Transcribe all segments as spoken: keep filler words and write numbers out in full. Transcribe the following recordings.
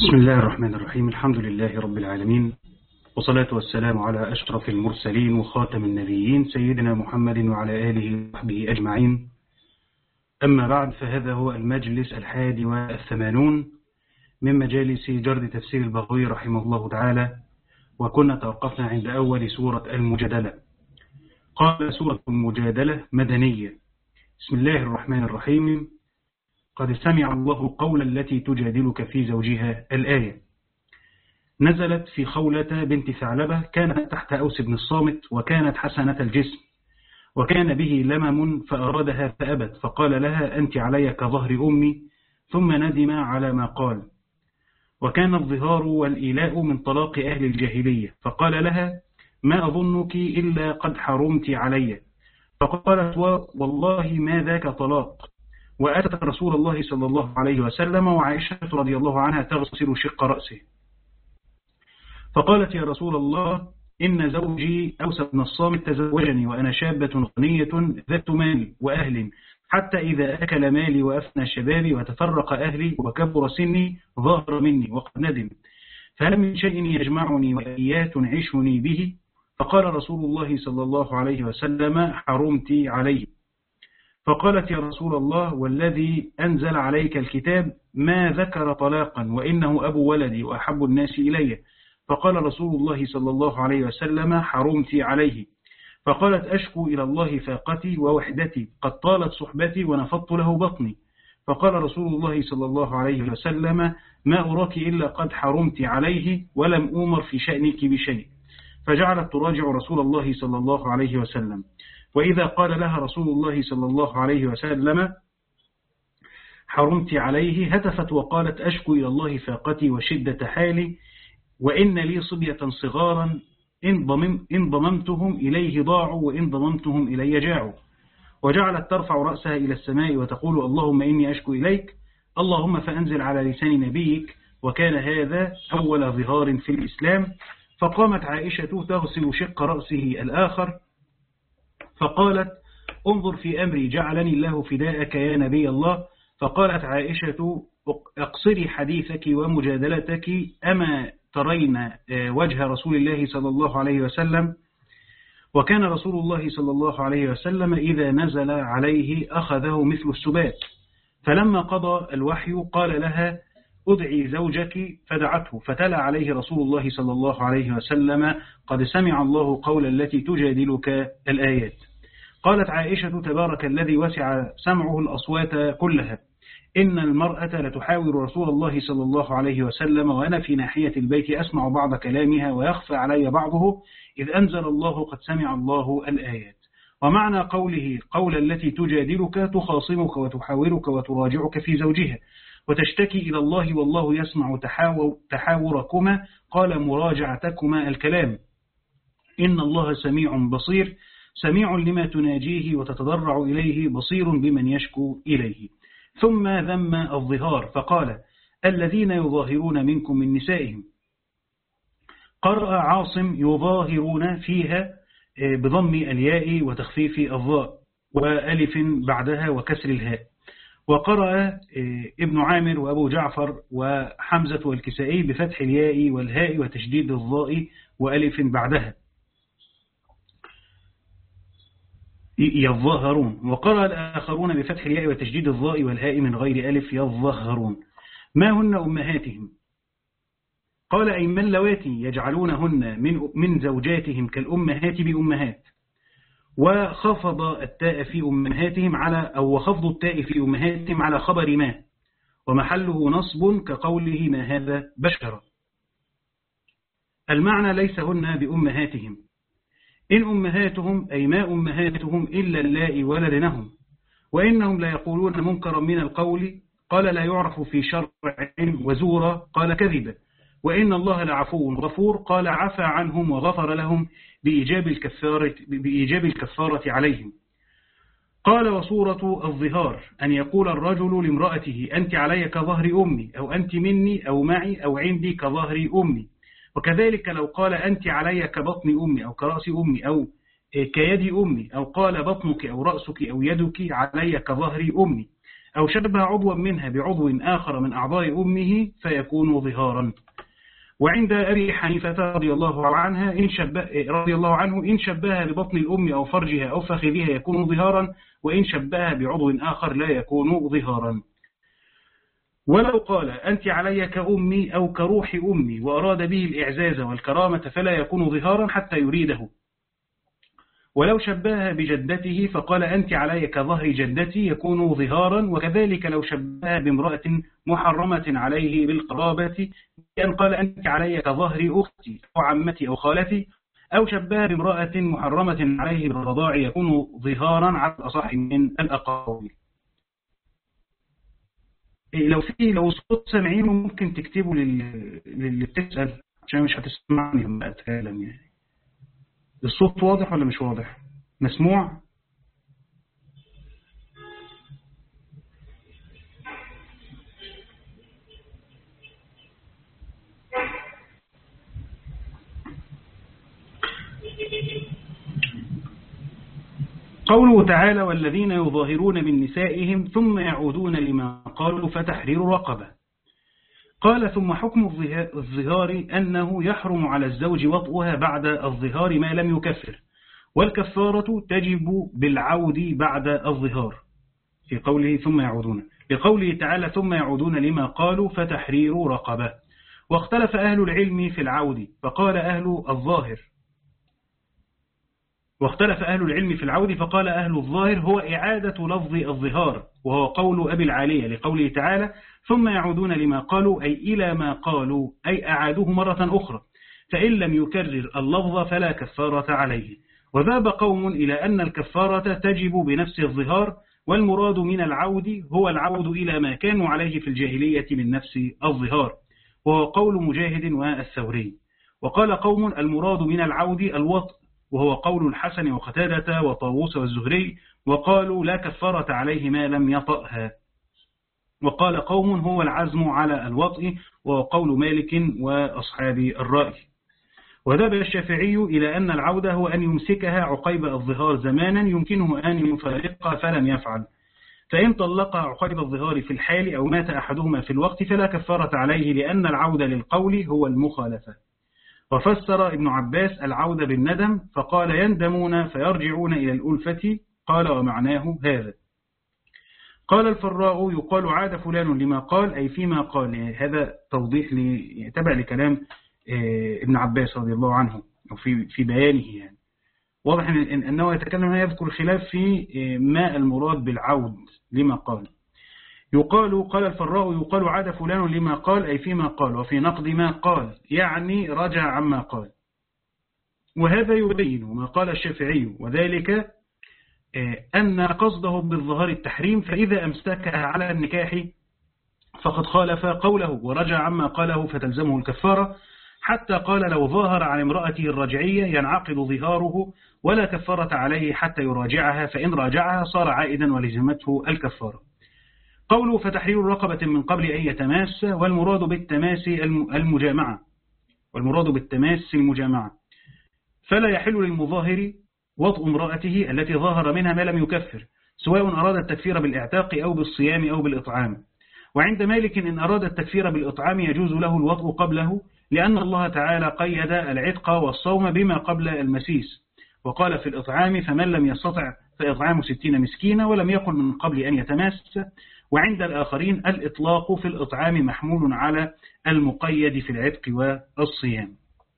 بسم الله الرحمن الرحيم. الحمد لله رب العالمين، والصلاة والسلام على أشرف المرسلين وخاتم النبيين سيدنا محمد وعلى آله وصحبه أجمعين. أما بعد، فهذا هو المجلس الحادي والثمانون من مجالس جرد تفسير البغوي رحمه الله تعالى، وكنا توقفنا عند أول سورة المجادلة. قال: سورة المجادلة مدنية. بسم الله الرحمن الرحيم. قد سمع الله قول التي تجادلك في زوجها. الآية نزلت في خولة بنت ثعلبة، كانت تحت أوس بن الصامت، وكانت حسنة الجسم، وكان به لمم فأرادها فأبت، فقال لها: أنت علي كظهر أمي، ثم ندم على ما قال. وكان الظهار والإيلاء من طلاق أهل الجاهلية، فقال لها: ما أظنك إلا قد حرمت علي. فقالت: والله ما ذاك طلاق. وأتت رسول الله صلى الله عليه وسلم، وعائشة رضي الله عنها تغسل شق رأسه، فقالت: يا رسول الله، إن زوجي أوس بن الصامت تزوجني وأنا شابة غنية ذات مال وأهل، حتى إذا أكل مالي وأفنى شبابي وتفرق أهلي وكبر سني ظاهر مني وقد ندم، فهل من شيء يجمعني وإياه تنعشني به؟ فقال رسول الله صلى الله عليه وسلم: حرمت عليه. فقالت: يا رسول الله، والذي أنزل عليك الكتاب ما ذكر طلاقا، وإنه أبو ولدي وأحب الناس إلي. فقال رسول الله صلى الله عليه وسلم: حرمت عليه. فقالت: أشكو إلى الله فاقتي ووحدتي، قد طالت صحبتي ونفضت له بطني. فقال رسول الله صلى الله عليه وسلم: ما أراك إلا قد حرمت عليه، ولم أمر في شأنك بشيء. فجعلت تراجع رسول الله صلى الله عليه وسلم، وإذا قال لها رسول الله صلى الله عليه وسلم: حرمت عليه، هتفت وقالت: أشكو إلى الله فاقتي وشدة حالي، وإن لي صبية صغارا، إن, ضمم إن ضممتهم إليه ضاعوا، وإن ضممتهم إلي جاعوا. وجعلت ترفع رأسها إلى السماء وتقول: اللهم إني أشكو إليك، اللهم فأنزل على لسان نبيك. وكان هذا أول ظهار في الإسلام. فقامت عائشة تغسل شق رأسه الآخر، فقالت: انظر في أمري، جعلني الله فداءك يا نبي الله. فقالت عائشة: اقصري حديثك ومجادلتك، أما ترين وجه رسول الله صلى الله عليه وسلم؟ وكان رسول الله صلى الله عليه وسلم إذا نزل عليه أخذه مثل السبات. فلما قضى الوحي قال لها: أدعي زوجك، فدعته، فتلا عليه رسول الله صلى الله عليه وسلم: قد سمع الله قول التي تجادلك. الآيات. قالت عائشة: تبارك الذي وسع سمعه الأصوات كلها، إن المرأة لتحاور رسول الله صلى الله عليه وسلم، وأنا في ناحية البيت أسمع بعض كلامها ويخفى علي بعضه، إذ أنزل الله: قد سمع الله. الآيات. ومعنى قوله قول التي تجادلك تخاصمك وتحاورك وتراجعك في زوجها، وتشتكي إلى الله، والله يسمع تحاوركما، قال: مراجعتكما الكلام، إن الله سميع بصير، سميع لما تناجيه وتتضرع إليه، بصير بمن يشكو إليه. ثم ذم الظهار فقال: الذين يظاهرون منكم من نسائهم. قرأ عاصم: يظاهرون فيها بضم الياء وتخفيف الظاء وألف بعدها وكسر الهاء. وقرأ ابن عامر وأبو جعفر وحمزة والكسائي بفتح الياء والهاء وتشديد الظاء وألف بعدها، يظاهرون. وقرأ الآخرون بفتح الياء وتشديد الظاء والهاء من غير ألف، يظاهرون. ما هن أمهاتهم؟ قال: أي من لواتي يجعلونهن من, من زوجاتهم كالأمهات بأمهات. وخفض التاء في أمهاتهم على أو وخفض التاء في أمهاتهم على خبر ما، ومحله نصب كقوله: ما هذا بشرا. المعنى: ليس هن بأمهاتهم. إن أمهاتهم أي ما أمهاتهم إلا اللائي ولدنهم، وإنهم لا يقولون منكرا من القول، قال: لا يعرف في شرع، وزورا، قال: كذبا. وإن الله لعفو غفور، قال: عفى عنهم وغفر لهم بإيجاب الكفارة, بإيجاب الكفارة عليهم. قال: وصورة الظهار أن يقول الرجل لامرأته: أنت علي كظهر أمي، أو أنت مني أو معي أو عندي كظهر أمي. وكذلك لو قال: أنت علي كبطن أمي أو كرأس أمي أو كيد أمي، أو قال: بطنك أو رأسك أو يدك علي كظهر أمي. أو شبه عضوا منها بعضو آخر من أعضاء أمه فيكون ظهارا. وعند أبي حنيفة رضي الله عنها إن شبه رضي الله عنه إن شبهها ببطن الأم أو فرجها أو فخذها يكون ظهارا، وإن شبهها بعضو آخر لا يكون ظهارا. ولو قال أنت علي كأمي أو كروح أمي وأراد به الإعزاز والكرامة فلا يكون ظهارا حتى يريده. ولو شبهها بجدته فقال أنت علي كظهر جدتي يكون ظهارا. وكذلك لو شبهها بامرأة محرمة عليه بالقرابة بأن قال أنت علي كظهر أختي أو عمتي أو خالتي، أو شبهها بامرأة محرمة عليه بالرضاع يكون ظهارا على الأصح من الأقاويل. لو في لو صوت سامعينه ممكن تكتبوا للي بتسأل عشان مش هتسمعني لما أتكلم. يعني الصوت واضح ولا مش واضح؟ مسموع؟ قوله تعالى والذين يظاهرون من نسائهم ثم يعودون لما قالوا فتحرير رقبة. قال ثم حكم الظهار أنه يحرم على الزوج وطئها بعد الظهار ما لم يكفر، والكفارة تجب بالعود بعد الظهار في قوله ثم يعودون، لقوله تعالى ثم يعودون لما قالوا فتحرير رقبة. واختلف أهل العلم في العود، فقال أهل الظاهر واختلف أهل العلم في العود فقال أهل الظاهر هو إعادة لفظ الظهار، وهو قول أبي العالية لقوله تعالى ثم يعودون لما قالوا أي إلى ما قالوا أي أعادوه مرة أخرى، فإن لم يكرر اللفظ فلا كفارة عليه. وذهب قوم إلى أن الكفارة تجب بنفس الظهار، والمراد من العود هو العود إلى ما كانوا عليه في الجاهلية من نفس الظهار، وهو قول مجاهد والثوري. وقال قوم المراد من العود الوطء، وهو قول الحسن وقتادة وطاووس والزهري، وقالوا لا كفارة عليه ما لم يطأها. وقال قوم هو العزم على الوطء، وهو قول مالك وأصحاب الرأي. وذهب الشافعي إلى أن العودة هو أن يمسكها عقيب الظهار زمانا يمكنه أن يفارقها فلم يفعل، فإن طلقها عقيب الظهار في الحال أو مات أحدهما في الوقت فلا كفارة عليه، لأن العودة للقول هو المخالفة. وفسر ابن عباس العودة بالندم فقال يندمون فيرجعون إلى الألفة، قال ومعناه هذا. قال الفراء يقال عاد فلان لما قال أي فيما قال، يعني هذا توضيح تبع لكلام ابن عباس رضي الله عنه أو في في بيانه. يعني واضح إن أنه يتكلم يذكر خلاف في ما المراد بالعود لما قال. يقال قال الفراء يقال عاد فلان لما قال أي فيما قال، وفي نقد ما قال يعني رجع عما قال. وهذا يبين ما قال الشافعي، وذلك أن قصده بالظهار التحريم، فإذا أمسكها على النكاح فقد خالف قوله ورجع عما قاله فتلزمه الكفارة، حتى قال لو ظاهر عن امرأته الرجعية ينعقد ظهاره ولا كفارة عليه حتى يراجعها، فإن راجعها صار عائدا ولزمته الكفارة. قوله فتحرير رقبة من قبل أن يتماس، والمراد بالتماس المجامعة والمراد بالتماس المجامعة فلا يحل للمظاهر وطء امرأته التي ظاهر منها ما لم يكفر، سواء أراد التكفير بالإعتاق أو بالصيام أو بالإطعام. وعند مالك إن أراد التكفير بالإطعام يجوز له الوطء قبله، لأن الله تعالى قيد العتق والصوم بما قبل المسيس، وقال في الإطعام فمن لم يستطع فإطعام ستين مسكينة، ولم يقل من قبل أن يتماس. وعند الآخرين الإطلاق في الإطعام محمول على المقيد في العتق والصيام.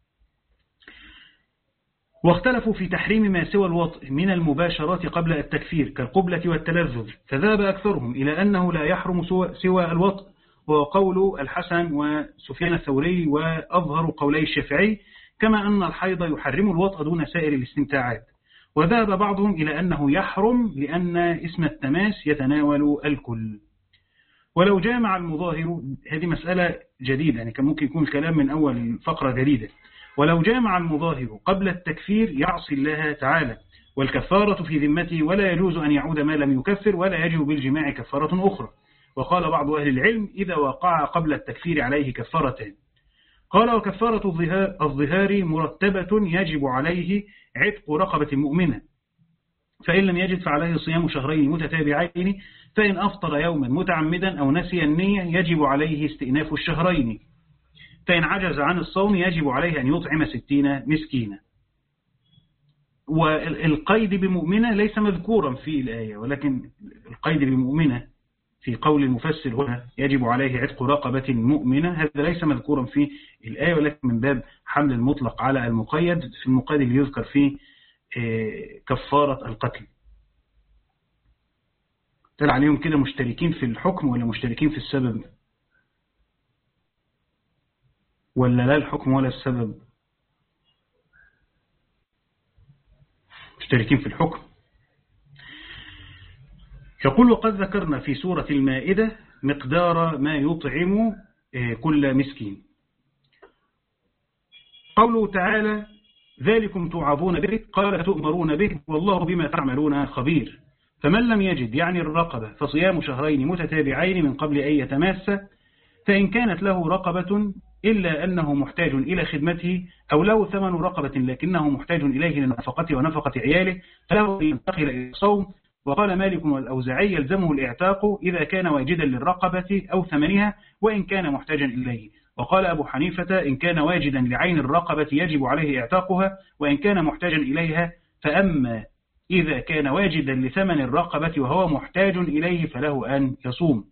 واختلفوا في تحريم ما سوى الوطء من المباشرات قبل التكفير كالقبلة والتلذذ، فذهب أكثرهم إلى أنه لا يحرم سوى الوطء، وقول الحسن وسفيان الثوري وأظهر قولي الشافعي، كما أن الحيض يحرم الوطء دون سائر الاستمتاعات. وذهب بعضهم إلى أنه يحرم لأن اسم التماس يتناول الكل. ولو جامع المظاهر، هذه مسألة جديدة يعني كان ممكن يكون الكلام من أول فقرة جديدة، ولو جامع المظاهر قبل التكفير يعصي الله تعالى، والكفارة في ذمته ولا يجوز أن يعود ما لم يكفر، ولا يجب بالجماع كفارة أخرى. وقال بعض أهل العلم إذا وقع قبل التكفير عليه كفارتان. قال وكفارة الظهار مرتبة يجب عليه عتق رقبة مؤمنة، فإن لم يجد فعليه صيام شهرين متتابعين، فإن أفطر يوما متعمدا أو نسي النية يجب عليه استئناف الشهرين، فإن عجز عن الصوم يجب عليه أن يطعم ستين مسكينا. والقيد بمؤمنة ليس مذكورا في الآية، ولكن القيد بمؤمنة في قول المفسر هنا يجب عليه عتق رقبة مؤمنة، هذا ليس مذكورا في الآية، ولكن من باب حمل المطلق على المقيد في المقيد اللي يذكر فيه كفارة القتل. تل عليهم كده مشتركين في الحكم ولا مشتركين في السبب، ولا لا الحكم ولا السبب؟ مشتركين في الحكم. يقول وقد ذكرنا في سورة المائدة مقدار ما يطعم كل مسكين. قوله تعالى ذلكم توعظون به قال تؤمرون به والله بما تعملون خبير. فمن لم يجد يعني الرقبة فصيام شهرين متتابعين من قبل أن يتماس، فإن كانت له رقبة إلا أنه محتاج إلى خدمته أو له ثمن رقبة لكنه محتاج إليه لنفقته ونفقة عياله فله أن ينتقل إلى الصوم. وقال مالك والأوزاعي يلزمه الإعتاق إذا كان واجدا للرقبة أو ثمنها وإن كان محتاجا إليه. وقال أبو حنيفة إن كان واجدا لعين الرقبة يجب عليه إعتاقها وإن كان محتاجا إليها، فأما إذا كان واجدا لثمن الرقبة وهو محتاج إليه فله أن يصوم.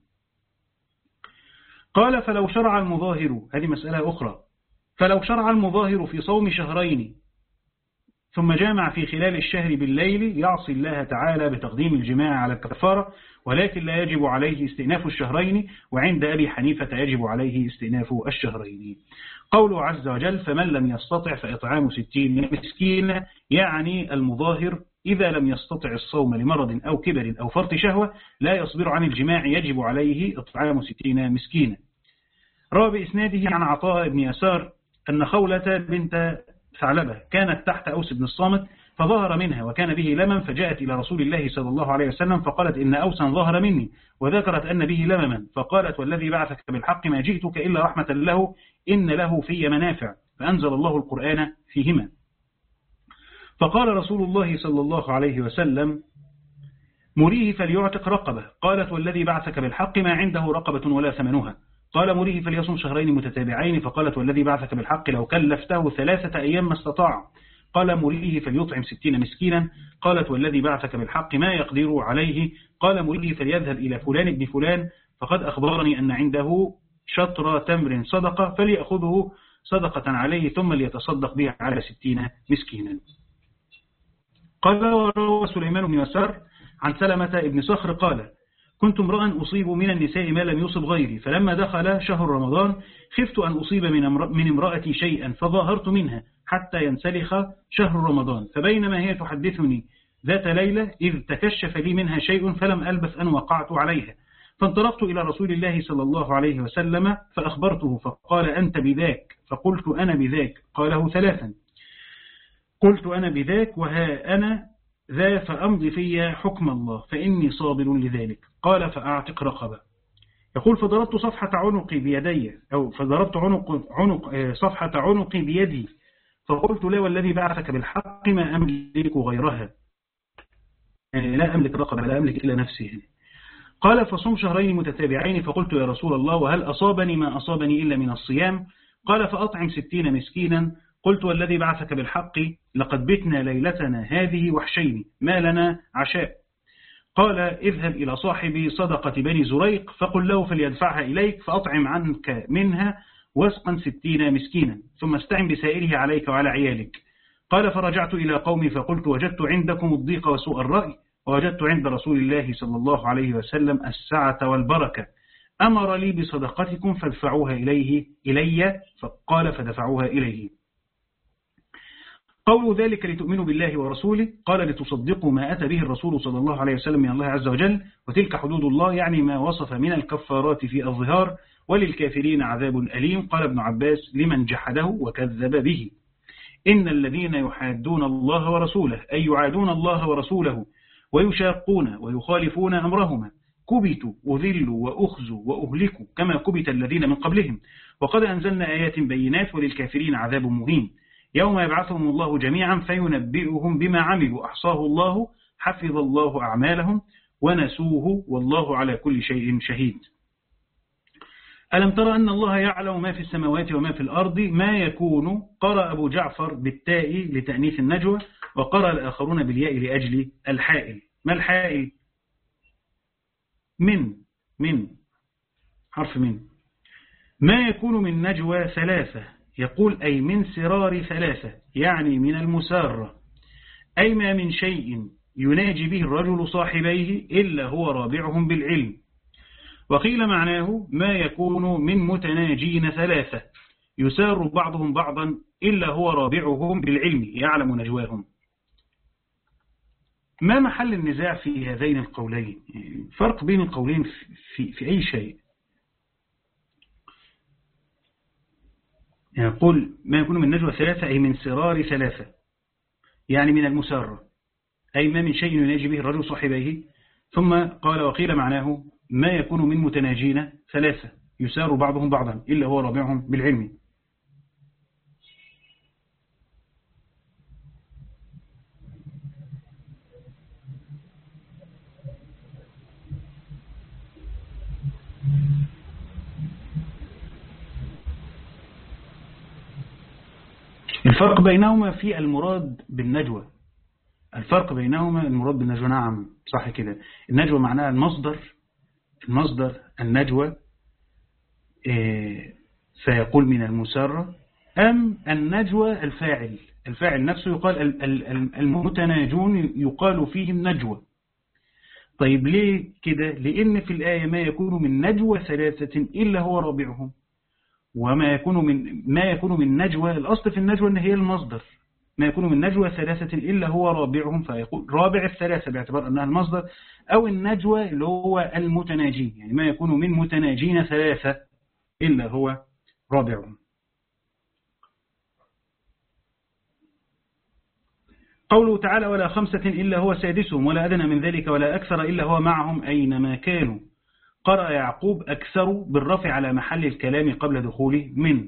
قال فلو شرع المظاهر، هذه مسألة أخرى، فلو شرع المظاهر في صوم شهرين ثم جامع في خلال الشهر بالليل يعصي الله تعالى بتقديم الجماع على الكفارة، ولكن لا يجب عليه استئناف الشهرين، وعند أبي حنيفة يجب عليه استئناف الشهرين. قوله عز وجل فمن لم يستطع فإطعام ستين مسكين، يعني المظاهر إذا لم يستطع الصوم لمرض أو كبر أو فرط شهوة لا يصبر عن الجماع يجب عليه إطعام ستين مسكينا. روى بإسناده عن عطاء بن يسار أن خولة بنت ثعلبة كانت تحت أوس بن الصامت فظهر منها وكان به لمم، فجاءت إلى رسول الله صلى الله عليه وسلم فقالت إن أوسا ظهر مني، وذكرت أن به لمما، فقالت والذي بعثك بالحق ما جئتك إلا رحمة له إن له في منافع، فأنزل الله القرآن فيهما. فقال رسول الله صلى الله عليه وسلم مريه فليعتق رقبة. قالت والذي بعثك بالحق ما عنده رقبة ولا ثمنها. قال مريه فليصم شهرين متتابعين. فقالت والذي بعثك بالحق لو كلفته ثلاثة أيام ما استطاع. قال مريه فليطعم ستين مسكينا. قالت والذي بعثك بالحق ما يقدر عليه. قال مريه فليذهب إلى فلان ابن فلان فقد أخبرني أن عنده شطر تمر صدقة فليأخذه صدقة عليه ثم ليتصدق به على ستين مسكينا. قال وروى سليمان بن يسار عن سلمة بن صخر قال كنت امرأ أصيب من النساء ما لم يصب غيري، فلما دخل شهر رمضان خفت أن أصيب من امرأتي شيئا فظاهرت منها حتى ينسلخ شهر رمضان، فبينما هي تحدثني ذات ليلة إذ تكشف لي منها شيء فلم ألبث أن وقعت عليها، فانطلقت إلى رسول الله صلى الله عليه وسلم فأخبرته فقال أنت بذاك، فقلت أنا بذاك، قاله ثلاثا، قلت أنا بذاك وها أنا ذا فأمضي في حكم الله فإني صابر لذلك. قال فأعتق رقبة. يقول فضربت صفحة عنقي بيدي أو فضربت عنق عنق صفحة عنقي بيدي فقلت لا والذي بعثك بالحق ما أملك غيرها، يعني لا أملك رقبة لا أملك إلا نفسي. قال فصم شهرين متتابعين. فقلت يا رسول الله وهل أصابني ما أصابني إلا من الصيام؟ قال فأطعم ستين مسكينا. قلت والذي بعثك بالحق لقد بتنا ليلتنا هذه وحشين ما لنا عشاء. قال اذهب إلى صاحب صدقة بني زريق فقل له فليدفعها إليك فأطعم عنك منها وسقا ستين مسكينا ثم استعن بسائره عليك وعلى عيالك. قال فرجعت إلى قومي فقلت وجدت عندكم الضيق وسوء الرأي ووجدت عند رسول الله صلى الله عليه وسلم السعة والبركة، أمر لي بصدقتكم فادفعوها إليه إلي. فقال فدفعوها إليه. قولوا ذلك لتؤمنوا بالله ورسوله. قال لتصدقوا ما أتى به الرسول صلى الله عليه وسلم من الله عز وجل، وتلك حدود الله يعني ما وصف من الكفارات في الظهار، وللكافرين عذاب أليم. قال ابن عباس لمن جحده وكذب به إن الذين يحادون الله ورسوله أي يعادون الله ورسوله ويشاقون ويخالفون أمرهما كبتوا وذلوا وأخزوا وأهلكوا كما كبت الذين من قبلهم، وقد أنزلنا آيات بينات وللكافرين عذاب مهين. يوم يبعثهم الله جميعا فينبئهم بما عملوا أحصاه الله حفظ الله أعمالهم ونسوه والله على كل شيء شهيد. ألم ترى أن الله يعلم ما في السماوات وما في الأرض ما يكون. قرأ أبو جعفر بالتاء لتأنيث النجوى، وقرأ الآخرون بالياء لأجل الحائل. ما الحائل؟ من من حرف من. ما يكون من نجوى ثلاثة، يقول أي من سرار ثلاثة، يعني من المسارة، أي ما من شيء يناجي به الرجل صاحبيه إلا هو رابعهم بالعلم. وقيل معناه ما يكون من متناجين ثلاثة يسار بعضهم بعضا إلا هو رابعهم بالعلم يعلم نجواهم. ما محل النزاع في هذين القولين؟ فرق بين القولين في, في أي شيء. يقول ما يكون من نجوى ثلاثة أي من سرار ثلاثة، يعني من المسارة، أي ما من شيء يناجي به الرجل صاحبيه. ثم قال وقيل معناه ما يكون من متناجين ثلاثة يسار بعضهم بعضا إلا هو رابعهم بالعلم. الفرق بينهما في المراد بالنجوى. الفرق بينهما المراد بالنجوى. نعم صح كده. النجوى معناها المصدر المصدر النجوى فيقول من المسارة، أم النجوى الفاعل الفاعل نفسه يقال المتناجون يقال فيهم نجوى. طيب ليه كده؟ لأن في الآية ما يكون من نجوى ثلاثة إلا هو رابعهم، وما يكون من ما يكون من نجوى، الأصل في النجوى أن هي المصدر، ما يكون من نجوى ثلاثة إلا هو رابعهم، فيقول رابع الثلاثة باعتبار أنها المصدر، أو النجوى اللي هو المتناجين، يعني ما يكون من متناجين ثلاثة إلا هو رابعهم. قوله تعالى ولا خمسة إلا هو سادسهم ولا أدنى من ذلك ولا أكثر إلا هو معهم أينما كانوا. قرأ يعقوب أكثر بالرفع على محل الكلام قبل دخوله من.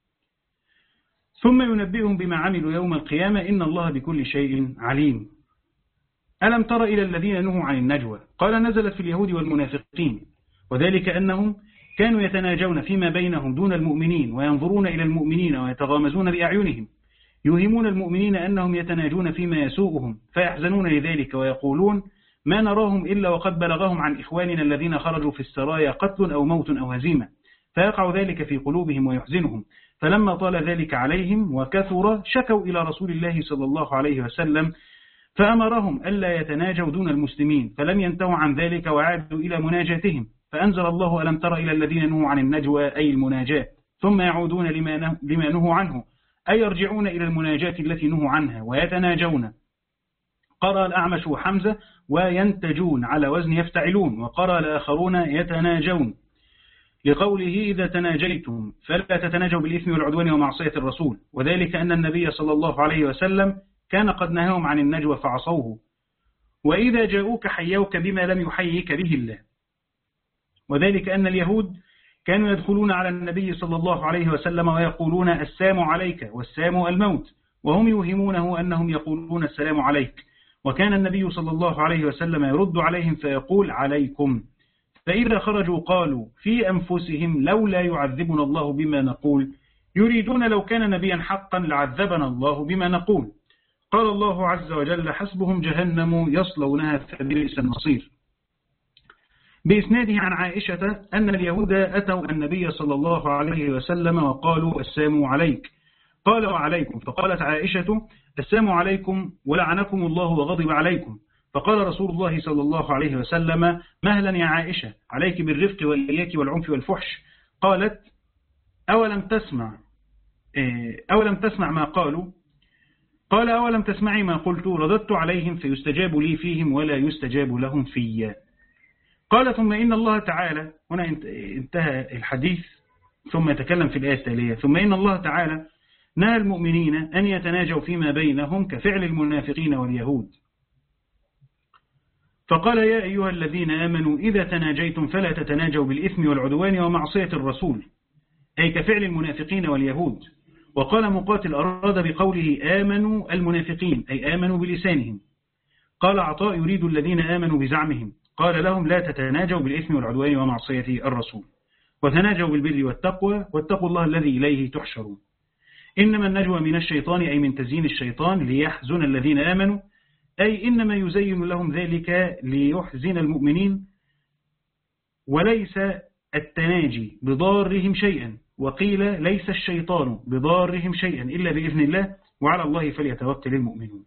ثم ينبئهم بما عملوا يوم القيامة إن الله بكل شيء عليم. ألم تر إلى الذين نهوا عن النجوى؟ قال نزلت في اليهود والمنافقين، وذلك أنهم كانوا يتناجون فيما بينهم دون المؤمنين وينظرون إلى المؤمنين ويتغامزون بأعينهم، يوهمون المؤمنين أنهم يتناجون فيما يسوءهم فيحزنون لذلك ويقولون ما نراهم إلا وقد بلغهم عن إخواننا الذين خرجوا في السرايا قتل أو موت أو هزيمة، فيقع ذلك في قلوبهم ويحزنهم. فلما طال ذلك عليهم وكثر شكوا إلى رسول الله صلى الله عليه وسلم فأمرهم ألا يتناجوا دون المسلمين، فلم ينتهوا عن ذلك وعادوا إلى مناجاتهم، فأنزل الله ألم تر إلى الذين نهوا عن النجوى أي المناجاة ثم يعودون لما نهوا عنه أي يرجعون إلى المناجاة التي نهوا عنها ويتناجون. قرأ الأعمش وحمزة وينتجون على وزن يفتعلون، وقرأ الآخرون يتناجون لقوله إذا تناجيتم فلا تتناجوا بالإثم والعدوان ومعصية الرسول، وذلك أن النبي صلى الله عليه وسلم كان قد نهاهم عن النجوى فعصوه، وإذا جاءوك حيوك بما لم يحييك به الله، وذلك أن اليهود كانوا يدخلون على النبي صلى الله عليه وسلم ويقولون السلام عليك والسلام الموت، وهم يوهمونه أنهم يقولون السلام عليك، وكان النبي صلى الله عليه وسلم يرد عليهم فيقول عليكم، فإذا خرجوا قالوا في أنفسهم لولا يعذبنا الله بما نقول، يريدون لو كان نبيا حقا لعذبنا الله بما نقول. قال الله عز وجل حسبهم جهنم يصلونها فبئس المصير. بإسناده عن عائشة أن اليهود أتوا النبي صلى الله عليه وسلم وقالوا السلام عليك، قال وعليكم، فقالت عائشة السلام عليكم ولعنكم الله وغضب عليكم، فقال رسول الله صلى الله عليه وسلم مهلا يا عائشة عليك بالرفق والإياك والعنف والفحش. قالت أولم تسمع أولم تسمع ما قالوا؟ قال أولم تسمعي ما قلت؟ رددت عليهم فيستجاب لي فيهم ولا يستجاب لهم فيا. قال ثم إن الله تعالى، هنا انتهى الحديث ثم يتكلم في الآية التالية، ثم إن الله تعالى نهى المؤمنين أن يتناجوا فيما بينهم كفعل المنافقين واليهود، فقال يا أيها الذين آمنوا إذا تناجيتم فلا تتناجوا بالإثم والعدوان ومعصية الرسول، أي كفعل المنافقين واليهود. وقال مقاتل أراد بقوله آمنوا المنافقين أي آمنوا بلسانهم. قال عطاء يريد الذين آمنوا بزعمهم، قال لهم لا تتناجوا بالإثم والعدوان ومعصية الرسول، وتناجوا بالبر والتقوى، واتقوا الله الذي إليه تحشرون. إنما النجوى من الشيطان أي من تزيين الشيطان ليحزن الذين آمنوا، أي إنما يزين لهم ذلك ليحزن المؤمنين، وليس التناجي بضارهم شيئا. وقيل ليس الشيطان بضارهم شيئا إلا بإذن الله، وعلى الله فليتوكل المؤمنون.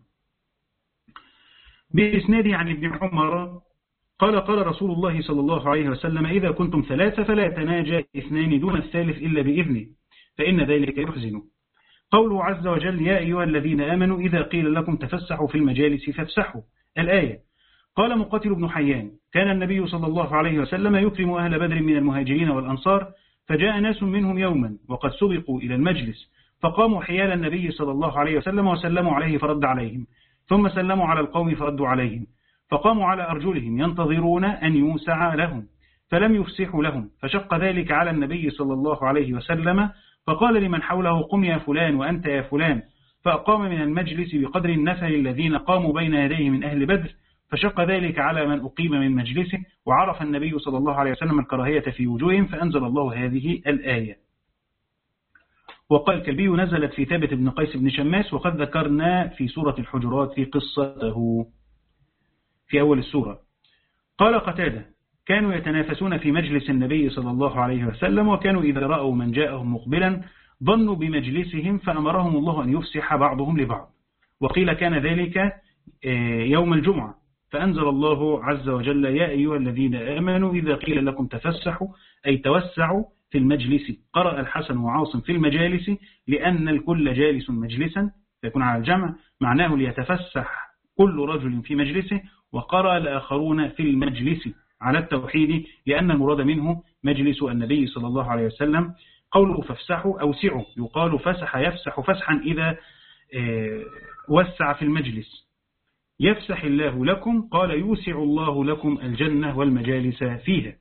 بإسناده عن ابن عمر قال قال رسول الله صلى الله عليه وسلم إذا كنتم ثلاثة فلا يتناجى اثنان دون الثالث إلا بإذنه فإن ذلك يحزنه. قوله عز وجل يا أيها الذين آمنوا إذا قيل لكم تفسحوا في المجالس فافسحوا، الآية. قال مقاتل بن حيان كان النبي صلى الله عليه وسلم يكرم أهل بدر من المهاجرين والأنصار، فجاء ناس منهم يوما وقد سبقوا إلى المجلس، فقاموا حيال النبي صلى الله عليه وسلم وسلموا عليه فرد عليهم، ثم سلموا على القوم فردوا عليهم، فقاموا على أرجلهم ينتظرون أن يوسع لهم، فلم يفسحوا لهم، فشق ذلك على النبي صلى الله عليه وسلم، فقال لمن حوله قم يا فلان وأنت يا فلان، فأقام من المجلس بقدر النفر الذين قاموا بين يديه من أهل بدر، فشق ذلك على من أقيم من مجلسه، وعرف النبي صلى الله عليه وسلم الكراهية في وجوههم، فأنزل الله هذه الآية. وقال الكلبي نزلت في ثابت بن قيس بن شماس، وقد ذكرنا في سورة الحجرات في قصته في أول السورة. قال قتادة كانوا يتنافسون في مجلس النبي صلى الله عليه وسلم، وكانوا إذا رأوا من جاءهم مقبلا ظنوا بمجلسهم فأمرهم الله أن يفسح بعضهم لبعض. وقيل كان ذلك يوم الجمعة، فأنزل الله عز وجل يا أيها الذين آمنوا إذا قيل لكم تفسحوا أي توسعوا في المجلس. قرأ الحسن وعاصم في المجالس لأن الكل جالس مجلسا فيكون على الجمع، معناه ليتفسح كل رجل في مجلسه. وقرأ الآخرون في المجلس على التوحيد لأن المراد منه مجلس النبي صلى الله عليه وسلم. قوله فافسحوا أوسعوا، يقال فسح يفسح فسحا إذا وسع في المجلس. يفسح الله لكم قال يوسع الله لكم الجنة والمجالس فيها.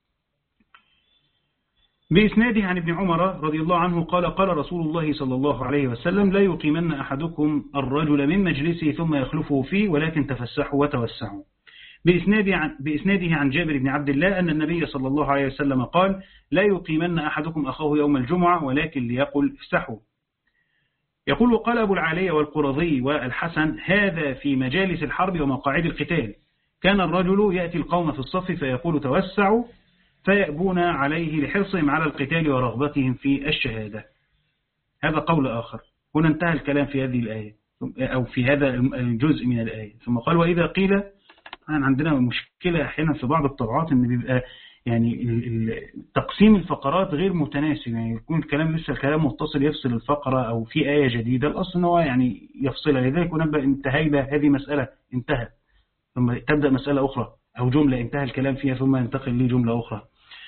بإسناده عن ابن عمر رضي الله عنه قال قال رسول الله صلى الله عليه وسلم لا يقيمن أحدكم الرجل من مجلسه ثم يخلفه فيه ولكن تفسحوا وتوسعوا. بإسناده عن, بإسناده عن جابر بن عبد الله أن النبي صلى الله عليه وسلم قال لا يقيمن أحدكم أخاه يوم الجمعة ولكن ليقل افسحوا. يقول قال أبو العالية والقرظي والحسن هذا في مجالس الحرب ومقاعد القتال، كان الرجل يأتي القوم في الصف فيقول توسعوا فيأبون عليه لحرصهم على القتال ورغبتهم في الشهادة. هذا قول آخر. هنا انتهى الكلام في هذه الآية أو في هذا الجزء من الآية. ثم قال وإذا قيل عندنا مشكلة أحيانا في بعض الطبعات إن بيبقى يعني تقسيم الفقرات غير متناسب، يعني يكون الكلام لسه الكلام متصل يفصل الفقرة أو في آية جديدة الأصل أنه يعني يفصلها، لذلك نبقى انتهينا هذه مسألة انتهى ثم تبدأ مسألة أخرى أو جملة انتهى الكلام فيها ثم ينتقل لجملة أخرى.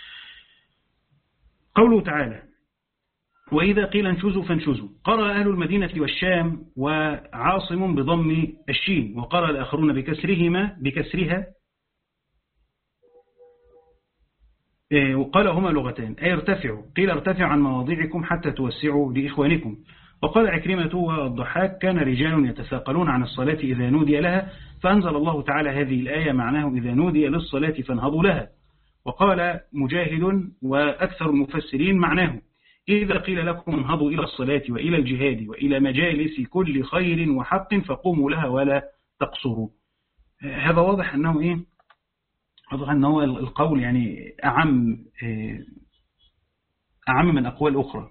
قوله تعالى وإذا قيل انشزوا فانشزوا، قرأ أهل المدينة والشام وعاصم بضم الشين، وقرأ الآخرون بكسرهما بكسرها، وقال هما لغتان أي ارتفعوا، قيل ارتفعوا عن مواضعكم حتى توسعوا لإخوانكم. وقال عكرمة والضحاك كان رجال يتثاقلون عن الصلاة إذا نودي لها، فأنزل الله تعالى هذه الآية معناه إذا نودي للصلاة فانهضوا لها. وقال مجاهد وأكثر المفسرين معناه إذا قيل لكم انهضوا إلى الصلاة وإلى الجهاد وإلى مجالس كل خير وحق فقوموا لها ولا تقصروا. هذا واضح أنه إيه؟ واضح أنه القول يعني أعم أعم من أقوال أخرى.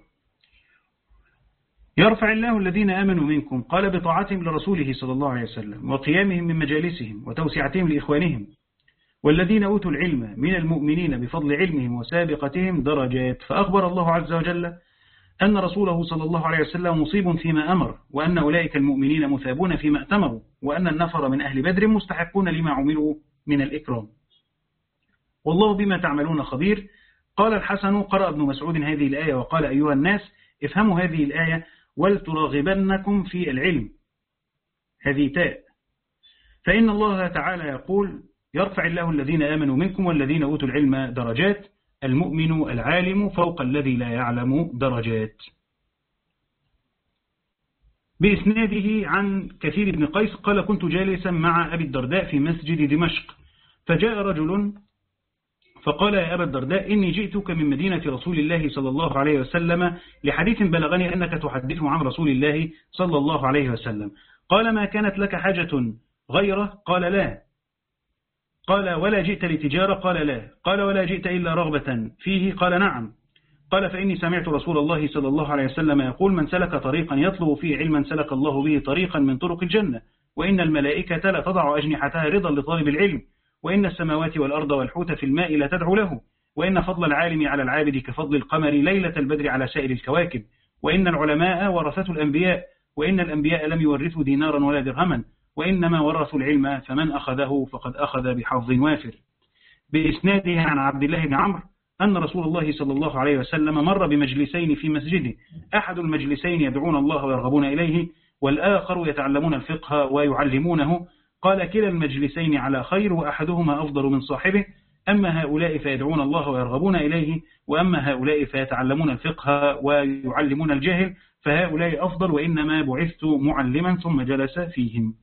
يرفع الله الذين آمنوا منكم قال بطاعتهم لرسوله صلى الله عليه وسلم وقيامهم من مجالسهم وتوسعتهم لإخوانهم، والذين أوتوا العلم من المؤمنين بفضل علمهم وسابقتهم درجات. فأخبر الله عز وجل أن رسوله صلى الله عليه وسلم مصيب فيما أمر، وأن أولئك المؤمنين مثابون فيما ائتمروا، وأن النفر من أهل بدر مستحقون لما عملوا من الإكرام، والله بما تعملون خبير. قال الحسن قرأ ابن مسعود هذه الآية وقال أيها الناس افهموا هذه الآية ولترغبنكم في العلم، هذه تاء، فإن الله تعالى يقول يرفع الله الذين آمنوا منكم والذين أوتوا العلم درجات، المؤمن العالم فوق الذي لا يعلم درجات. بإسناده عن كثير بن قيس قال كنت جالسا مع أبي الدرداء في مسجد دمشق، فجاء رجل فقال يا أبا الدرداء إني جئتك من مدينة رسول الله صلى الله عليه وسلم لحديث بلغني أنك تحدث عن رسول الله صلى الله عليه وسلم. قال ما كانت لك حاجة غيره؟ قال لا. قال ولا جئت لتجارة؟ قال لا. قال ولا جئت إلا رغبة فيه؟ قال نعم. قال فإني سمعت رسول الله صلى الله عليه وسلم يقول من سلك طريقا يطلب فيه علما سلك الله به طريقا من طرق الجنة، وإن الملائكة لا تضع أجنحتها رضا لطالب العلم، وإن السماوات والأرض والحوت في الماء لا تدعو له، وإن فضل العالم على العابد كفضل القمر ليلة البدر على سائر الكواكب، وإن العلماء ورثة الأنبياء، وإن الأنبياء لم يورثوا دينارا ولا درهما، وإنما ورثوا العلم فمن أخذه فقد أخذ بحظ وافر. بإسناده عن عبد الله بن عمرو أن رسول الله صلى الله عليه وسلم مر بمجلسين في مسجده، أحد المجلسين يدعون الله ويرغبون إليه، والآخر يتعلمون الفقه ويعلمونه. قال كلا المجلسين على خير وأحدهما أفضل من صاحبه، أما هؤلاء فيدعون الله ويرغبون إليه، وأما هؤلاء فيتعلمون الفقه ويعلمون الجهل، فهؤلاء أفضل، وإنما بعثت معلما. ثم جلس فيهم.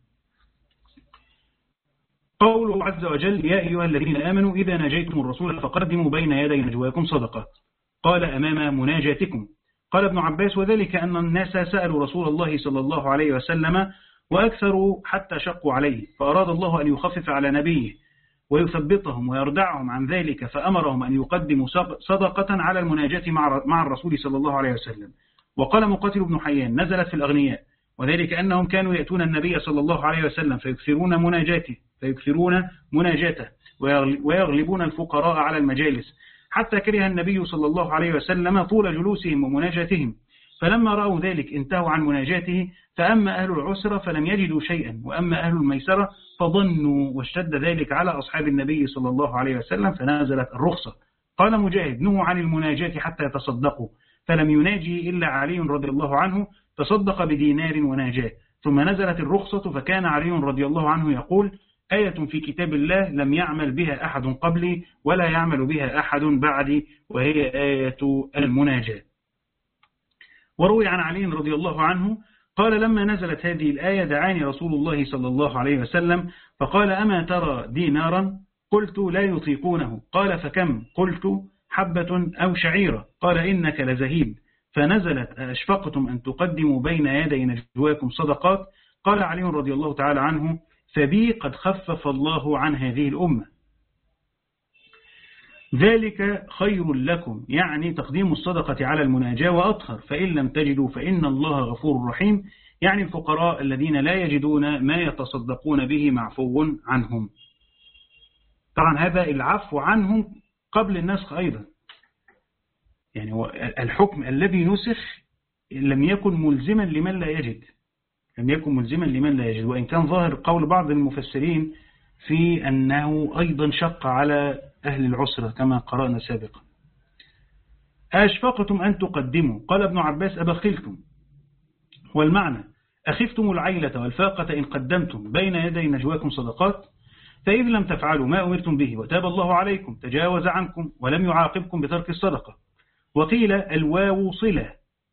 قوله عز وجل يا أيها الذين آمنوا إذا ناجيتم الرسول فقدموا بين يدي نجواكم صدقة. قال أمام مناجاتكم. قال ابن عباس وذلك أن الناس سألوا رسول الله صلى الله عليه وسلم وأكثروا حتى شقوا عليه، فأراد الله أن يخفف على نبيه ويثبطهم ويردعهم عن ذلك، فأمرهم أن يقدموا صدقة على المناجاة مع الرسول صلى الله عليه وسلم. وقال مقاتل بن حيان نزلت في الأغنياء، وذلك أنهم كانوا يأتون النبي صلى الله عليه وسلم فيكثرون مناجاته فيكثرون مناجاته ويغلبون الفقراء على المجالس، حتى كره النبي صلى الله عليه وسلم طول جلوسهم ومناجاتهم، فلما رأوا ذلك انتهوا عن مناجاته. فأما أهل العسرة فلم يجدوا شيئا، وأما أهل الميسرة فظنوا، واشتد ذلك على أصحاب النبي صلى الله عليه وسلم فنزلت الرخصة. قال مجاهد نهوا عن المناجاة حتى يتصدقوا، فلم يناجي إلا علي رضي الله عنه تصدق بدينار وناجاه، ثم نزلت الرخصة، فكان علي رضي الله عنه يقول آية في كتاب الله لم يعمل بها أحد قبلي ولا يعمل بها أحد بعدي، وهي آية المناجاة. وروي عن علي رضي الله عنه قال لما نزلت هذه الآية دعاني رسول الله صلى الله عليه وسلم فقال أما ترى دينارا؟ قلت لا يطيقونه. قال فكم؟ قلت حبة أو شعيرة. قال إنك لزهيد. فنزلت أشفقتم أن تقدموا بين يدي نجواكم صدقات. قال علي رضي الله تعالى عنه فبي قد خفف الله عن هذه الأمة، ذلك خير لكم، يعني تقديم الصدقة على المناجاة وأطهر، فإن لم تجدوا فإن الله غفور رحيم، يعني الفقراء الذين لا يجدون ما يتصدقون به معفو عنهم. طبعا هذا العفو عنهم قبل النسخ أيضا، يعني هو الحكم الذي نسخ لم يكن ملزما لمن لا يجد، لم يكن ملزما لمن لا يجد، وإن كان ظاهر قول بعض المفسرين في أنه أيضا شق على أهل العسرة كما قرأنا سابقا. أشفقتم أن تقدموا. قال ابن عباس أبخلتم، والمعنى أخفتم العيلة والفاقة إن قدمتم بين يدي نجواكم صدقات، فإذ لم تفعلوا ما أمرتم به وتاب الله عليكم تجاوز عنكم ولم يعاقبكم بترك الصدقة. وقيل الواو صلة،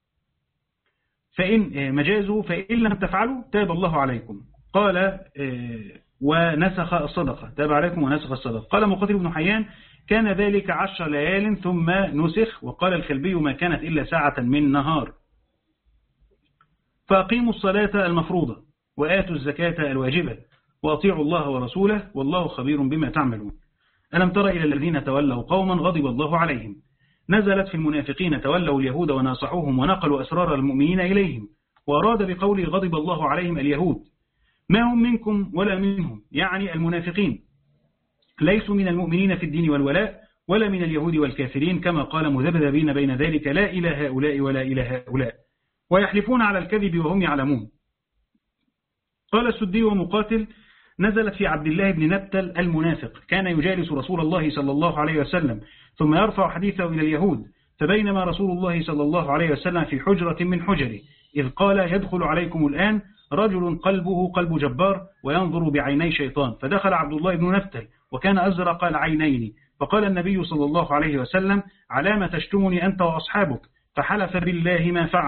فإن مجازه فإن لم تفعلوا تاب الله عليكم. قال ونسخ الصدقة، تاب عليكم ونسخ الصدقة. قال مقاتل بن حيان كان ذلك عشر ليال ثم نسخ. وقال الكلبي ما كانت إلا ساعة من نهار. فأقيموا الصلاة المفروضة وآتوا الزكاة الواجبة وأطيعوا الله ورسوله والله خبير بما تعملون. ألم تر إلى الذين تولوا قوما غضب الله عليهم. نزلت في المنافقين تولوا اليهود وناصحوهم ونقلوا أسرار المؤمنين إليهم، وأراد بقوله غضب الله عليهم اليهود ما هم منكم ولا منهم، يعني المنافقين ليسوا من المؤمنين في الدين والولاء ولا من اليهود والكافرين، كما قال مذبذبين بين ذلك لا إلى هؤلاء ولا إلى هؤلاء، ويحلفون على الكذب وهم يعلمون. قال السدي ومقاتل نزلت في عبد الله بن نبتل المنافق، كان يجالس رسول الله صلى الله عليه وسلم ثم يرفع حديثه إلى اليهود، فبينما رسول الله صلى الله عليه وسلم في حجرة من حجره إذ قال يدخل عليكم الآن رجل قلبه قلب جبار وينظر بعيني شيطان، فدخل عبد الله بن نبتل وكان أزرق العينين، فقال النبي صلى الله عليه وسلم علام تشتمني أنت وأصحابك؟ فحلف بالله ما فعل.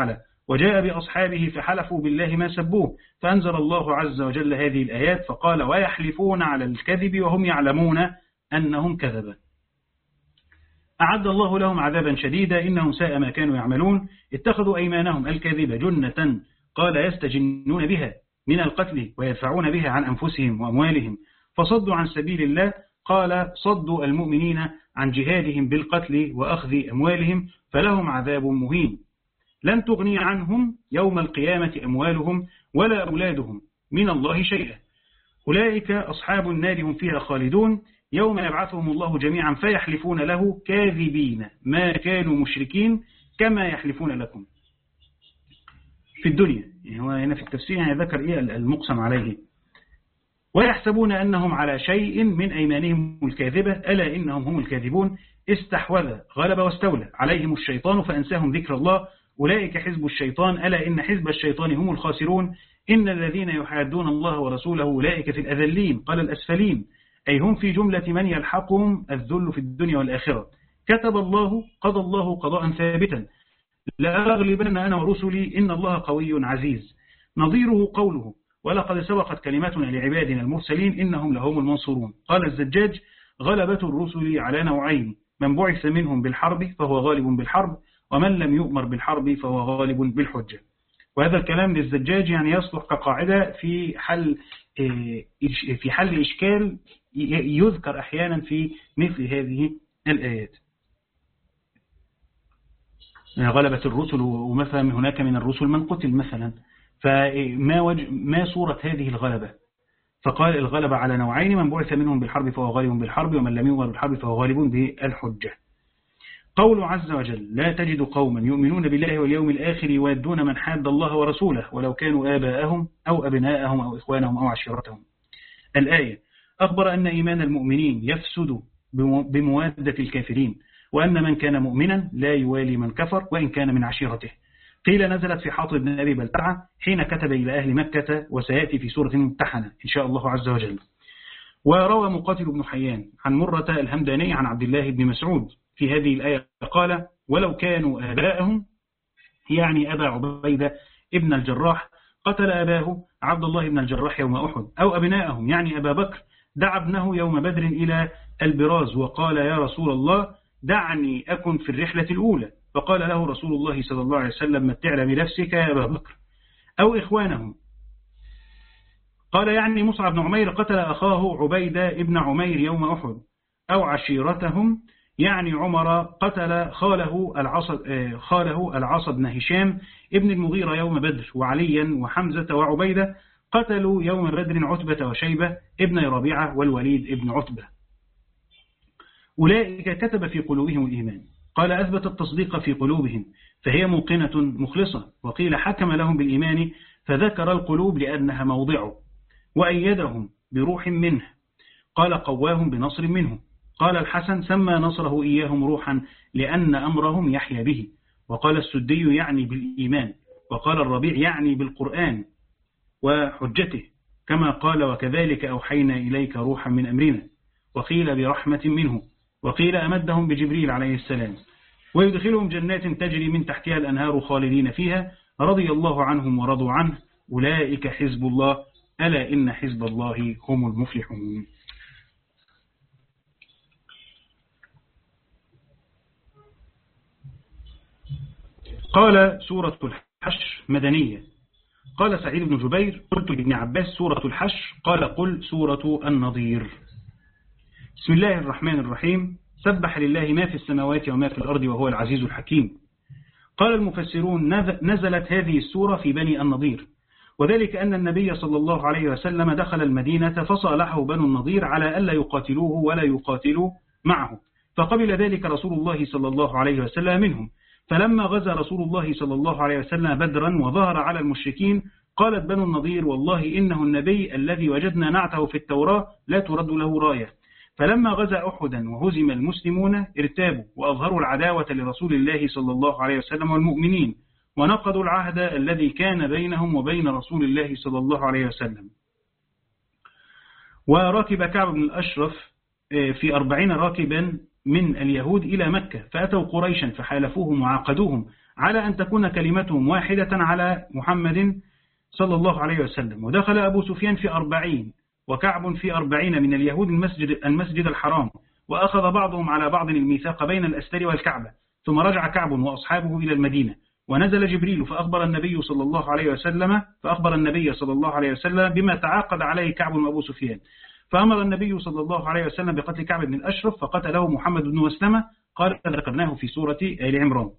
وجاء بأصحابه فحلفوا بالله ما سبوه، فأنزل الله عز وجل هذه الآيات فقال ويحلفون على الكذب وهم يعلمون أنهم كذبا. أعد الله لهم عذابا شديدا إنهم ساء ما كانوا يعملون. اتخذوا أيمانهم الكاذبة جنة قال يستجنون بها من القتل ويدفعون بها عن أنفسهم وأموالهم فصدوا عن سبيل الله قال صدوا المؤمنين عن جهادهم بالقتل وأخذ أموالهم فلهم عذاب مهين. لن تغني عنهم يوم القيامة أموالهم ولا أولادهم من الله شيئا أولئك أصحاب النار هم فيها خالدون يوم يبعثهم الله جميعا فيحلفون له كاذبين ما كانوا مشركين كما يحلفون لكم في الدنيا. يعني هو هنا في التفسير يعني ذكر إيه المقسم عليه. ويحسبون أنهم على شيء من أيمانهم الكاذبة ألا إنهم هم الكاذبون. استحوذ غلب واستولى عليهم الشيطان فأنساهم ذكر الله أولئك حزب الشيطان ألا إن حزب الشيطان هم الخاسرون. إن الذين يحادون الله ورسوله أولئك في الأذلين قال الأسفلين أي هم في جملة من يلحقهم الذل في الدنيا والآخرة. كتب الله قضى الله قضاء ثابتا لا أغلبن أنا ورسلي إن الله قوي عزيز. نظيره قوله ولقد سبقت كلماتنا لعبادنا المرسلين إنهم لهم المنصورون. قال الزجاج غلبة الرسل على نوعين من بعث منهم بالحرب فهو غالب بالحرب ومن لم يؤمر بالحرب فهو غالب بالحجة. وهذا الكلام للزجاج يعني يصلح كقاعدة في حل في حل إشكال يذكر أحيانا في مثل هذه الآيات. غلبة الرسل ومثلا هناك من الرسل من قتل مثلا فما وجه ما صورة هذه الغلبة؟ فقال الغلبة على نوعين من بعث منهم بالحرب فهو غالب بالحرب ومن لم يؤمر بالحرب فهو غالب بالحجة. قول عز وجل لا تجد قوما يؤمنون بالله واليوم الآخر يوادون من حاد الله ورسوله ولو كانوا آباءهم أو أبناءهم أو إخوانهم أو عشيرتهم. الآية أخبر أن إيمان المؤمنين يفسد بموادة الكافرين وأن من كان مؤمنا لا يوالي من كفر وإن كان من عشيرته. قيل نزلت في حاطب بن أبي بلتعة حين كتب إلى أهل مكة وسيأتي في سورة ممتحنة إن شاء الله عز وجل. وروى مقاتل بن حيان عن مرة الهمداني عن عبد الله بن مسعود في هذه الآية قال ولو كانوا آباءهم يعني أبا عبيدة ابن الجراح قتل أباه عبد الله بن الجراح يوم أحد أو أبناءهم يعني أبا بكر دعا ابنه يوم بدر إلى البراز وقال يا رسول الله دعني أكن في الرحلة الأولى فقال له رسول الله صلى الله عليه وسلم متعنا بنفسك يا أبا بكر. أو إخوانهم قال يعني مصعب بن عمير قتل أخاه عبيدة ابن عمير يوم أحد. أو عشيرتهم يعني عمر قتل خاله العاص خاله العاص بن هشام ابن المغيرة يوم بدر وعليا وحمزة وعبيدة قتلوا يوم بدر عتبة وشيبة ابن ربيعة والوليد ابن عتبة. أولئك كتب في قلوبهم الإيمان قال أثبت التصديق في قلوبهم فهي موقنة مخلصة. وقيل حكم لهم بالإيمان فذكر القلوب لأنها موضعه وأيدهم بروح منه قال قواهم بنصر منه. قال الحسن سمى نصره إياهم روحا لأن أمرهم يحيى به. وقال السدي يعني بالإيمان. وقال الربيع يعني بالقرآن وحجته كما قال وكذلك أوحينا إليك روحا من أمرنا. وقيل برحمة منه. وقيل أمدهم بجبريل عليه السلام. ويدخلهم جنات تجري من تحتها الأنهار خالدين فيها رضي الله عنهم ورضوا عنه أولئك حزب الله ألا إن حزب الله هم المفلحون. قال سورة الحشر مدنية. قال سعيد بن جبير قلت لابن عباس سورة الحشر قال قل سورة النضير. بسم الله الرحمن الرحيم سبح لله ما في السماوات وما في الأرض وهو العزيز الحكيم. قال المفسرون نزلت هذه السورة في بني النضير وذلك أن النبي صلى الله عليه وسلم دخل المدينة فصالحه بنو النضير على ألا يقاتلوه ولا يقاتلوا معه فقبل ذلك رسول الله صلى الله عليه وسلم منهم. فلما غزا رسول الله صلى الله عليه وسلم بدرا وظهر على المشركين قالت بنو النضير والله إنه النبي الذي وجدنا نعته في التوراة لا ترد له راية. فلما غزا أحدا وهزم المسلمون ارتابوا وأظهروا العداوة لرسول الله صلى الله عليه وسلم والمؤمنين ونقضوا العهد الذي كان بينهم وبين رسول الله صلى الله عليه وسلم. وركب كعب بن الأشرف في أربعين راكبا من اليهود إلى مكة فأتوا قريشا فحالفوهم وعاقدوهم على أن تكون كلمتهم واحدة على محمد صلى الله عليه وسلم. ودخل أبو سفيان في أربعين وكعب في أربعين من اليهود المسجد, المسجد الحرام، وأخذ بعضهم على بعض الميثاق بين الأستر والكعبة. ثم رجع كعب وأصحابه إلى المدينة، ونزل جبريل فأخبر النبي صلى الله عليه وسلم فأخبر النبي صلى الله عليه وسلم بما تعاقد عليه كعب وأبو سفيان، فأمر النبي صلى الله عليه وسلم بقتل كعب بن الأشرف، فقتله محمد بن مسلمة، قال ذكرناه في سورة آل عمران.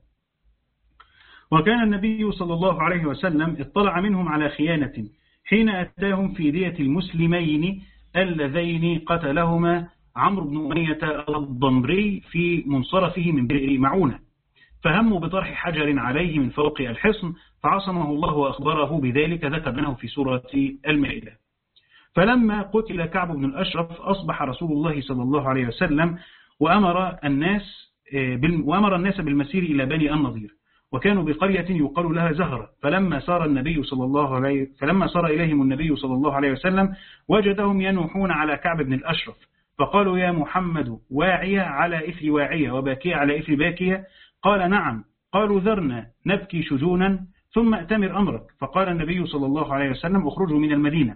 وكان النبي صلى الله عليه وسلم اطلع منهم على خيانة حين أتاهم في دية المسلمين اللذين قتلهما عمرو بن أمية الضمري في منصرفه من بئر معونة، فهموا بطرح حجر عليه من فوق الحصن، فعصمه الله وأخبره بذلك، ذكرناه في سورة المائدة. فلما قتل كعب بن الأشرف أصبح رسول الله صلى الله عليه وسلم وأمر الناس وأمر الناس بالمسير إلى بني النضير، وكانوا بقرية يقال لها زهرة. فلما سار النبي صلى الله عليه فلما سار إليهم النبي صلى الله عليه وسلم وجدهم ينوحون على كعب بن الأشرف، فقالوا يا محمد واعية على إثر واعية وباكية على إثر باكية؟ قال نعم. قالوا ذرنا نبكي شجونا ثم أتمر أمرك. فقال النبي صلى الله عليه وسلم اخرجوا من المدينة.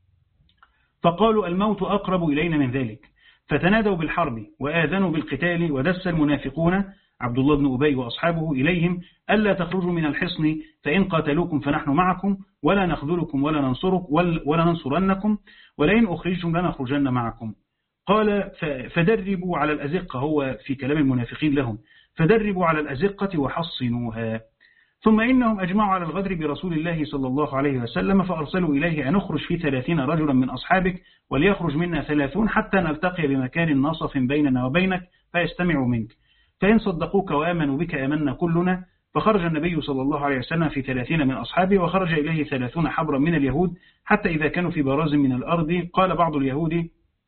فقالوا الموت أقرب إلينا من ذلك، فتنادوا بالحرب وآذنوا بالقتال، ودس المنافقون عبد الله بن أبي وأصحابه إليهم ألا تخرجوا من الحصن، فإن قاتلوكم فنحن معكم ولا نخذلكم ولا ننصرك ولا ننصرنكم، ولئن أخرجتم لنخرجن معكم. قال فدربوا على الأزقة، هو في كلام المنافقين لهم، فدربوا على الأزقة وحصنوها. ثم إنهم أجمعوا على الغدر برسول الله صلى الله عليه وسلم، فأرسلوا إليه أن نخرج في ثلاثين رجلا من أصحابك وليخرج منا ثلاثون حتى نلتقي بمكان ناصف بيننا وبينك فيستمعوا منك، فإن صدقوك وآمنوا بك آمنا كلنا. فخرج النبي صلى الله عليه وسلم في ثلاثين من أصحابه، وخرج إليه ثلاثون حبرا من اليهود، حتى إذا كانوا في براز من الأرض قال بعض اليهود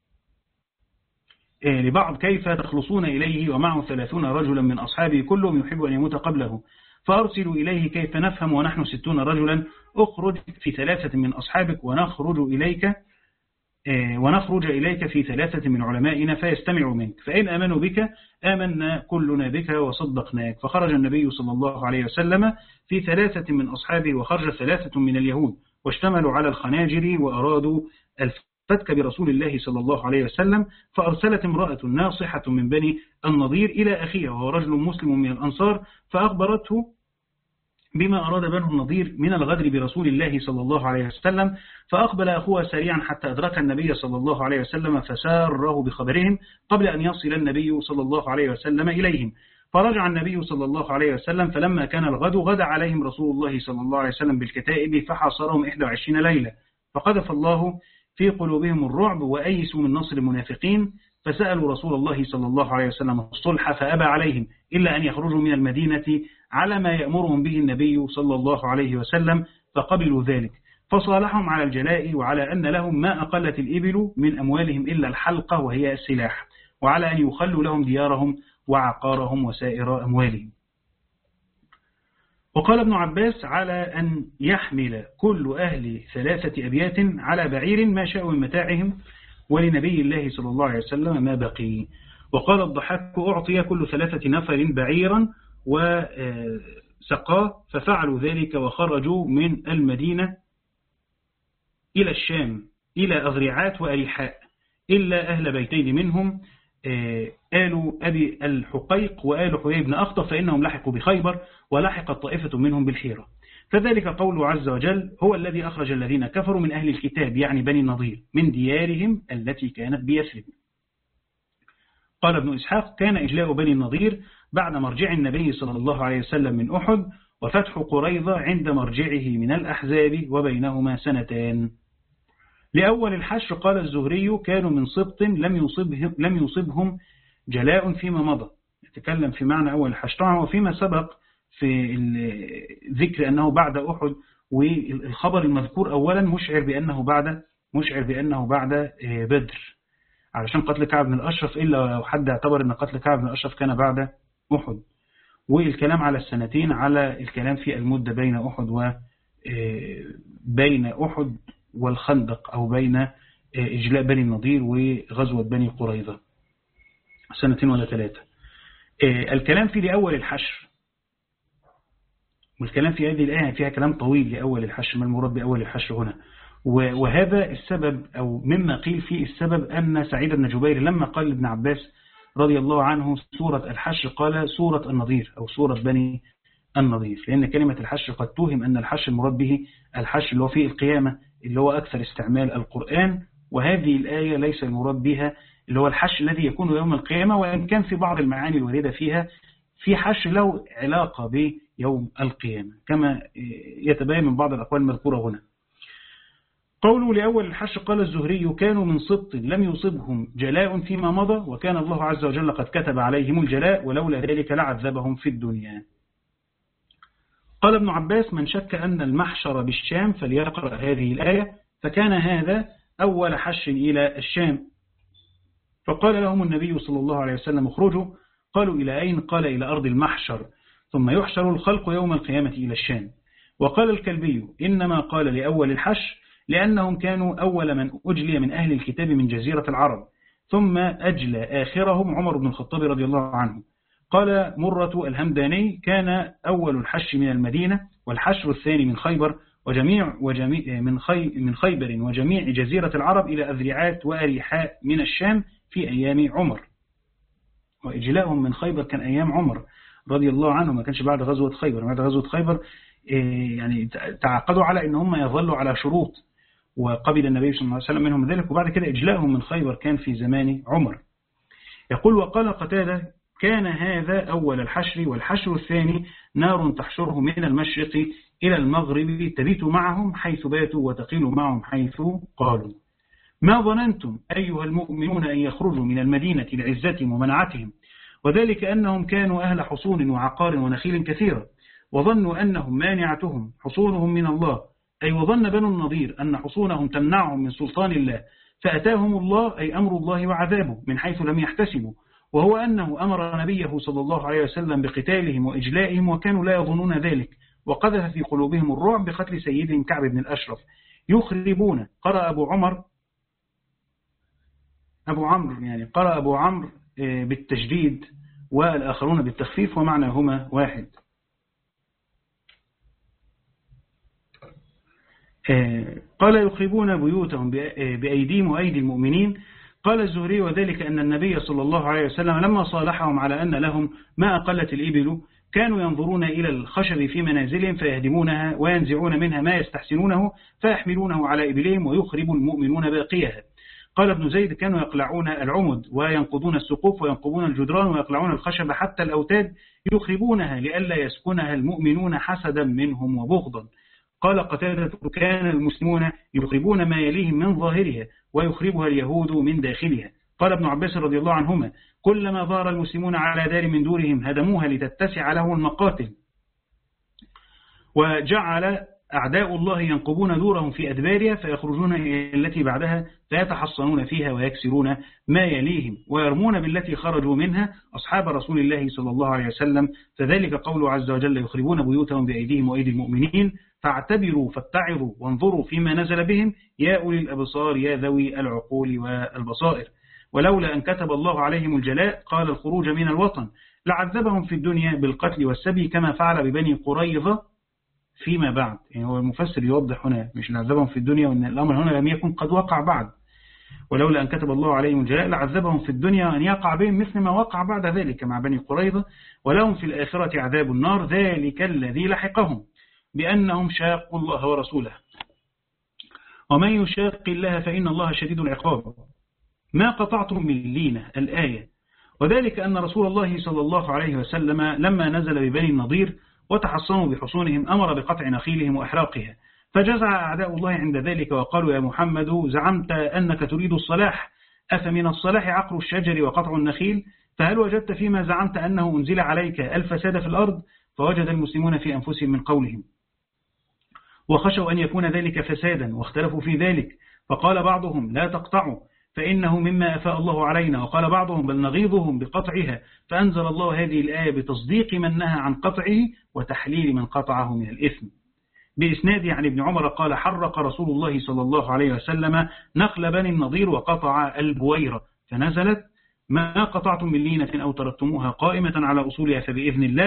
لبعض كيف تخلصون إليه ومعه ثلاثون رجلا من أصحابه كلهم يحب أن يموت قبله؟ فأرسلوا إليه كيف نفهم ونحن ستون رجلا؟ أخرج في ثلاثة من أصحابك ونخرج إليك ونخرج إليك في ثلاثة من علمائنا فيستمعوا منك، فإن آمنوا بك آمنا كلنا بك وصدقناك. فخرج النبي صلى الله عليه وسلم في ثلاثة من أصحابه، وخرج ثلاثة من اليهود، واشتملوا على الخناجر وأرادوا الفتك برسول الله صلى الله عليه وسلم. فأرسلت امرأة ناصحة من بني النضير إلى أخيها وهو رجل مسلم من الأنصار، فأخبرته بما أراد بنو النضير من الغدر برسول الله صلى الله عليه وسلم. فأقبل أخوها سريعا حتى أدرك النبي صلى الله عليه وسلم، فساره بخبرهم قبل أن يصل النبي صلى الله عليه وسلم إليهم. فرجع النبي صلى الله عليه وسلم، فلما كان الغد غدا عليهم رسول الله صلى الله عليه وسلم بالكتائب، فحاصرهم إحدى وعشرين ليلة، فقذف الله في قلوبهم الرعب وأيسوا من نصر المنافقين، فسألوا رسول الله صلى الله عليه وسلم الصلح فأبى عليهم إلا أن يخرجوا من المدينة على ما يأمرهم به النبي صلى الله عليه وسلم، فقبلوا ذلك. فصالحهم على الجلاء، وعلى أن لهم ما أقلت الإبل من أموالهم إلا الحلقة وهي السلاح، وعلى أن يخلوا لهم ديارهم وعقارهم وسائر أموالهم. وقال ابن عباس على أن يحمل كل أهل ثلاثة أبيات على بعير ما شاءوا من متاعهم، ولنبي الله صلى الله عليه وسلم ما بقي. وقال الضحاك أعطي كل ثلاثة نفر بعيرا وسقاه، ففعلوا ذلك وخرجوا من المدينة إلى الشام إلى أضرعات وأريحاء، إلا أهل بيتين منهم آل أبي الحقيق وآل حيي بن أخطب، فإنهم لحقوا بخيبر، ولحقت طائفة منهم بالحيرة. فذلك قوله عز وجل هو الذي أخرج الذين كفروا من أهل الكتاب يعني بني النضير من ديارهم التي كانت بيثرب. قال ابن إسحاق كان إجلاء بني النضير بعد مرجع النبي صلى الله عليه وسلم من أحد، وفتح قريظة عند مرجعه من الأحزاب، وبينهما سنتان. لأول الحشر قال الزهري كانوا من سبط لم يصبهم, لم يصبهم جلاء فيما مضى، يتكلم في معنى أول الحشر، وفيما سبق في الذكر أنه بعد أحد، والخبر المذكور أولا مشعر بأنه بعد مشعر بأنه بعد بدر، علشان قتل كعب بن الأشرف، إلا لو حد اعتبر أن قتل كعب بن الأشرف كان بعد أحد. والكلام على السنتين على الكلام في المدة بين أحد وبين أحد والخندق، أو بين إجلاء بني النضير وغزوة بني قريظة، سنتين ولا ثلاثة. الكلام في لأول الحشر والكلام في هذه الآية فيها كلام طويل لأول الحشر، ما المراد بأول الحشر هنا. وهذا السبب أو مما قيل فيه السبب أن سعيد بن جبير لما قال لابن عباس رضي الله عنه سورة الحشر قال سورة النضير أو سورة بني النضير، لأن كلمة الحشر قد توهم أن الحشر المراد به الحشر اللي هو فيه القيامة اللي هو أكثر استعمال القرآن، وهذه الآية ليس المراد بها اللي هو الحشر الذي يكون يوم القيامة، وإن كان في بعض المعاني الواردة فيها في حشر له علاقة بيوم القيامة كما يتبين من بعض الأقوال المذكورة هنا. قوله لأول الحشر قال الزهري كانوا من سبط لم يصبهم جلاء فيما مضى، وكان الله عز وجل قد كتب عليهم الجلاء ولولا ذلك لعذبهم في الدنيا. قال ابن عباس من شك أن المحشر بالشام فليقرأ هذه الآية، فكان هذا أول حشر إلى الشام. فقال لهم النبي صلى الله عليه وسلم اخرجوا، قالوا إلى أين؟ قال إلى أرض المحشر، ثم يحشر الخلق يوم القيامة إلى الشام. وقال الكلبي إنما قال لأول الحشر لأنهم كانوا أول من أجلي من أهل الكتاب من جزيرة العرب، ثم أجلى آخرهم عمر بن الخطاب رضي الله عنه. قال مرة الهمداني كان أول الحشر من المدينة، والحشر الثاني من خيبر وجميع وجميع من خي من خيبر وجميع جزيرة العرب إلى أذرعات وأريحاء من الشام في أيام عمر. وإجلاءهم من خيبر كان أيام عمر رضي الله عنه، ما كانش بعد غزوة خيبر. بعد غزوة خيبر يعني تعاقدوا على أن هم يظلوا على شروط، وقبل النبي صلى الله عليه وسلم منهم ذلك، وبعد كده إجلاءهم من خيبر كان في زمان عمر. يقول وقال قتادة كان هذا أول الحشر، والحشر الثاني نار تحشره من المشرق إلى المغرب تبيت معهم حيث باتوا وتقيل معهم حيث قالوا. ما ظننتم أيها المؤمنون أن يخرجوا من المدينة لعزتهم ومنعتهم، وذلك أنهم كانوا أهل حصون وعقار ونخيل كثيرة، وظنوا أنهم مانعتهم حصونهم من الله، أي وظن بنو النضير أن حصونهم تمنعهم من سلطان الله، فأتاهم الله أي أمر الله وعذابه من حيث لم يحتسبوا، وهو أنه أمر نبيه صلى الله عليه وسلم بقتالهم وإجلائهم وكانوا لا يظنون ذلك، وقذف في قلوبهم الرعب بقتل سيدهم كعب بن الأشرف. يخربون قرأ أبو عمر أبو عمرو يعني قرأ أبو عمرو بالتجديد والآخرون بالتخفيف ومعناهما واحد. قال يخربون بيوتهم بأيديهم وأيدي المؤمنين. قال الزهري وذلك أن النبي صلى الله عليه وسلم لما صالحهم على أن لهم ما أقلت الإبل كانوا ينظرون إلى الخشب في منازلهم فيهدمونها وينزعون منها ما يستحسنونه فيحملونه على إبلهم ويخرب المؤمنون باقيها. قال ابن زيد كانوا يقلعون العمد وينقضون السقوف وينقضون الجدران ويقلعون الخشب حتى الأوتاد يخربونها لئلا يسكنها المؤمنون حسدا منهم وبغضا. قال قتادة كان المسلمون يخربون ما يليهم من ظاهرها ويخربها اليهود من داخلها. قال ابن عباس رضي الله عنهما كلما ظهر المسلمون على دار من دورهم هدموها لتتسع له المقاتل، وجعل أعداء الله ينقبون دورهم في أدبارها فيخرجون إلى التي بعدها فيتحصنون فيها ويكسرون ما يليهم ويرمون بالتي خرجوا منها أصحاب رسول الله صلى الله عليه وسلم، فذلك قوله عز وجل يخربون بيوتهم بأيديهم وأيدي المؤمنين. فاعتبروا فاتعظوا وانظروا فيما نزل بهم يا أولي الأبصار يا ذوي العقول والبصائر. ولولا أن كتب الله عليهم الجلاء قال الخروج من الوطن لعذبهم في الدنيا بالقتل والسبي كما فعل ببني قريظة فيما بعد. يعني هو المفسر يوضح هنا مش لعذبهم في الدنيا وأن الأمر هنا لم يكن قد وقع بعد، ولولا أن كتب الله عليهم الجلاء لعذبهم في الدنيا وأن يقع بهم مثل ما وقع بعد ذلك مع بني قريظة، ولهم في الآخرة عذاب النار ذلك الذي لحقهم بأنهم شاقوا الله ورسوله ومن يشاق الله فإن الله شديد العقاب. ما قطعتم من لينة الآية. وذلك أن رسول الله صلى الله عليه وسلم لما نزل ببني النضير وتحصنوا بحصونهم أمر بقطع نخيلهم وإحراقها، فجزع أعداء الله عند ذلك وقالوا يا محمد زعمت أنك تريد الصلاح، أفمن الصلاح عقر الشجر وقطع النخيل؟ فهل وجدت فيما زعمت أنه أنزل عليك الفساد في الأرض؟ فوجد المسلمون في أنفسهم من قولهم وخشوا أن يكون ذلك فسادا واختلفوا في ذلك، فقال بعضهم لا تقطعوا فإنه مما أفاء الله علينا، وقال بعضهم بل نغيظهم بقطعها، فأنزل الله هذه الآية بتصديق من نهى عن قطعه وتحليل من قطعه من الإثم. بإسناد عن ابن عمر قال حرق رسول الله صلى الله عليه وسلم نخل بني النضير وقطع البويرة، فنزلت ما قطعتم من لينة أو تركتموها قائمة على أصولها فبإذن الله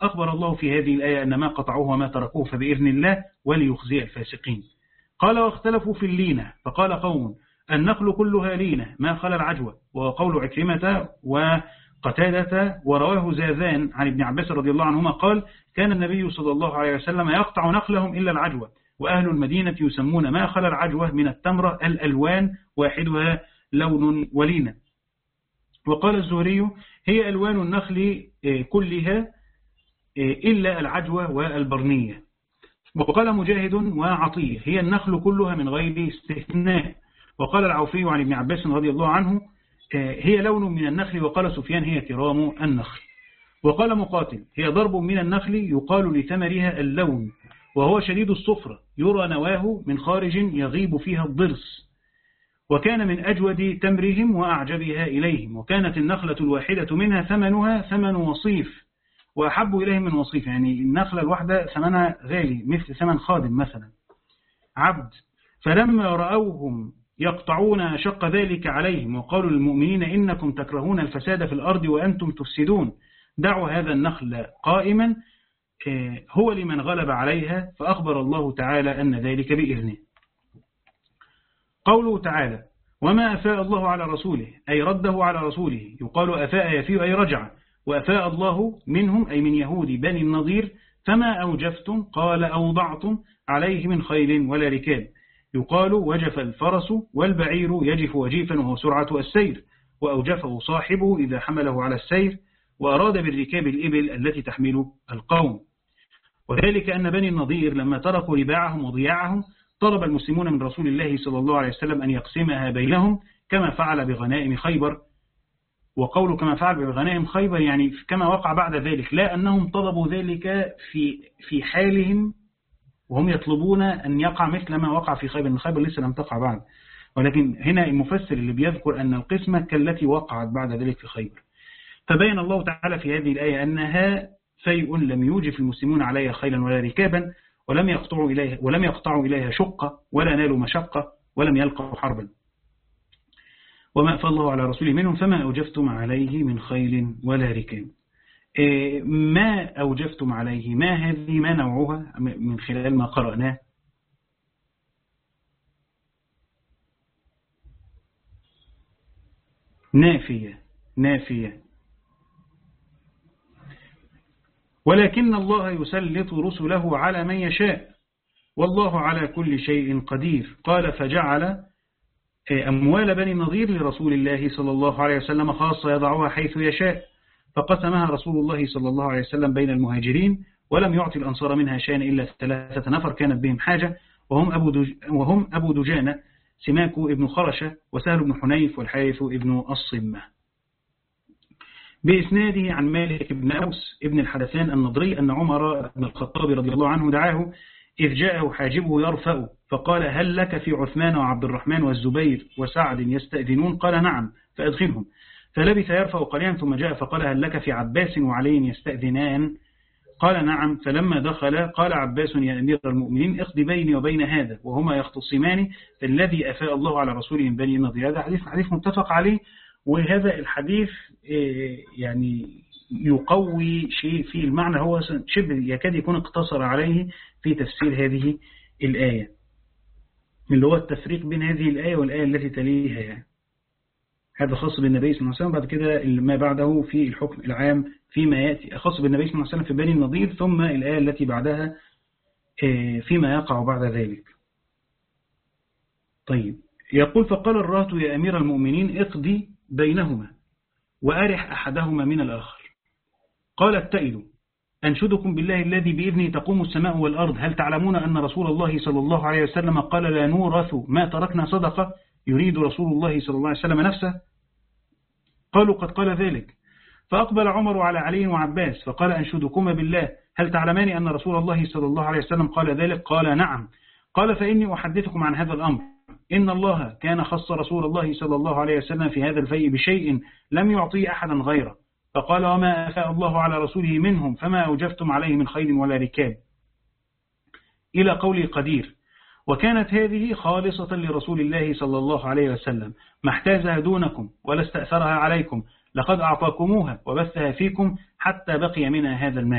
أخبر الله في هذه الآية أن ما قطعوه وما تركوه فبإذن الله وليخزي الفاسقين. قال واختلفوا في اللينة فقال قوم النخل كلها لينة ما خلا العجوة، وقول عكرمة وقتادة. ورواه زاذان عن ابن عباس رضي الله عنهما قال كان النبي صلى الله عليه وسلم يقطع نخلهم إلا العجوة، وأهل المدينة يسمون ما خلا العجوة من التمرة الألوان واحدها لون ولينة. وقال الزهري هي ألوان النخل كلها إلا العجوة والبرنية. وقال مجاهد وعطية هي النخل كلها من غير استثناء. وقال العوفي عن ابن عباس رضي الله عنه هي لون من النخل. وقال سفيان هي كرام النخل. وقال مقاتل هي ضرب من النخل يقال لثمرها اللون، وهو شديد الصفرة يرى نواه من خارج يغيب فيها الضرس، وكان من أجود تمرهم وأعجبها إليهم. وكانت النخلة الواحدة منها ثمنها ثمن وصيف، وأحب إليهم من وصيف، يعني النخلة الواحدة ثمنها غالي مثل ثمن خادم مثلا عبد. فلما رأوهم يقطعون شق ذلك عليهم وقالوا للمؤمنين إنكم تكرهون الفساد في الأرض وأنتم تفسدون، دعوا هذا النخل قائما هو لمن غلب عليها. فأخبر الله تعالى أن ذلك بإذنه. قوله تعالى وما أفاء الله على رسوله أي رده على رسوله. يقال أفاء يفيء أي رجع، وأفاء الله منهم أي من يهود بني النضير. فما أوجفتم قال أوضعتم عليه من خيل ولا ركاب. يقال وجف الفرس والبعير يجف وجيفا وهو سرعة السير، وأوجفه صاحبه إذا حمله على السير، وأراد بالركاب الإبل التي تحمل القوم. وذلك أن بني النضير لما تركوا رباعهم وضياعهم طلب المسلمون من رسول الله صلى الله عليه وسلم أن يقسمها بينهم كما فعل بغنائم خيبر. وقوله كما فعل بغنائم خيبر يعني كما وقع بعد ذلك، لا أنهم طلبوا ذلك في في حالهم وهم يطلبون أن يقع مثل ما وقع في خيبر، إن خيبر لسه لم تقع بعد. ولكن هنا المفسر اللي بيذكر أن القسمة كالتي وقعت بعد ذلك في خيبر. فبين الله تعالى في هذه الآية أنها فيء لم يوجف المسلمون عليها خيلا ولا ركابا، ولم يقطعوا إليها ولم يقطعوا إليها شقة ولا نالوا مشقة ولم يلقوا حربا. وما أفاء الله على رسوله منهم فما أوجفتم عليه من خيل ولا ركاب. ما أوجفتم عليه ما هذه ما نوعها من خلال ما قرأناه؟ نافية نافية. ولكن الله يسلط رسله على من يشاء والله على كل شيء قدير. قال فجعل أموال بني النضير لرسول الله صلى الله عليه وسلم خاصة يضعها حيث يشاء، فقسمها رسول الله صلى الله عليه وسلم بين المهاجرين، ولم يعطي الأنصار منها شيئا إلا ثلاثة نفر كانت بهم حاجة، وهم أبو, دج وهم أبو دجانة سماك ابن خرشة وسهل بن حنيف والحارث ابن الصمة. بإسناده عن مالك بن أوس ابن الحدثان النضري أن عمر بن الخطاب رضي الله عنه دعاه إذ جاءه حاجبه يرفأ فقال هل لك في عثمان وعبد الرحمن والزبير وسعد يستأذنون؟ قال نعم فأدخلهم. فلبث يرفأ قليلا ثم جاء فقال هل لك في عباس وعلي يستأذنان؟ قال نعم. فلما دخل قال عباس يا أمير المؤمنين اقضي بيني وبين هذا وهما يختصمان فالذي أفاء الله على رسوله من بني النضير. هذا حديث حديث متفق عليه، وهذا الحديث يعني يقوي شيء في المعنى، هو شبه يكاد يكون اقتصر عليه في تفسير هذه الآية، اللي هو التفريق بين هذه الآية والآية التي تليها. يعني هذا خاص بالنبي صلى الله عليه وسلم، بعد كده ما بعده في الحكم العام فيما يأتي خاص بالنبي صلى الله عليه وسلم في بني النضير، ثم الآية التي بعدها فيما يقع بعد ذلك. طيب يقول فقال الرهط يا أمير المؤمنين اقضي بينهما وأرح أحدهما من الآخر. قال التائل أنشدكم بالله الذي بإذنه تقوم السماء والأرض هل تعلمون أن رسول الله صلى الله عليه وسلم قال لا نورث ما تركنا صدقة؟ يريد رسول الله صلى الله عليه وسلم نفسه؟ قالوا قد قال ذلك. فأقبل عمر على علي وعباس فقال أنشدكما بالله هل تعلمان أن رسول الله صلى الله عليه وسلم قال ذلك؟ قال نعم. قال فإني أحدثكم عن هذا الأمر، إن الله كان خص رسول الله صلى الله عليه وسلم في هذا الفيء بشيء لم يعطيه أحدا غيره، فقال وما أفاء الله على رسوله منهم فما أوجفتم عليه من خيل ولا ركاب إلى قول قدير. وكانت هذه خالصة لرسول الله صلى الله عليه وسلم ما احتازها دونكم ولا استأثرها عليكم، لقد أعطاكموها وبثها فيكم حتى بقي منها هذا المال،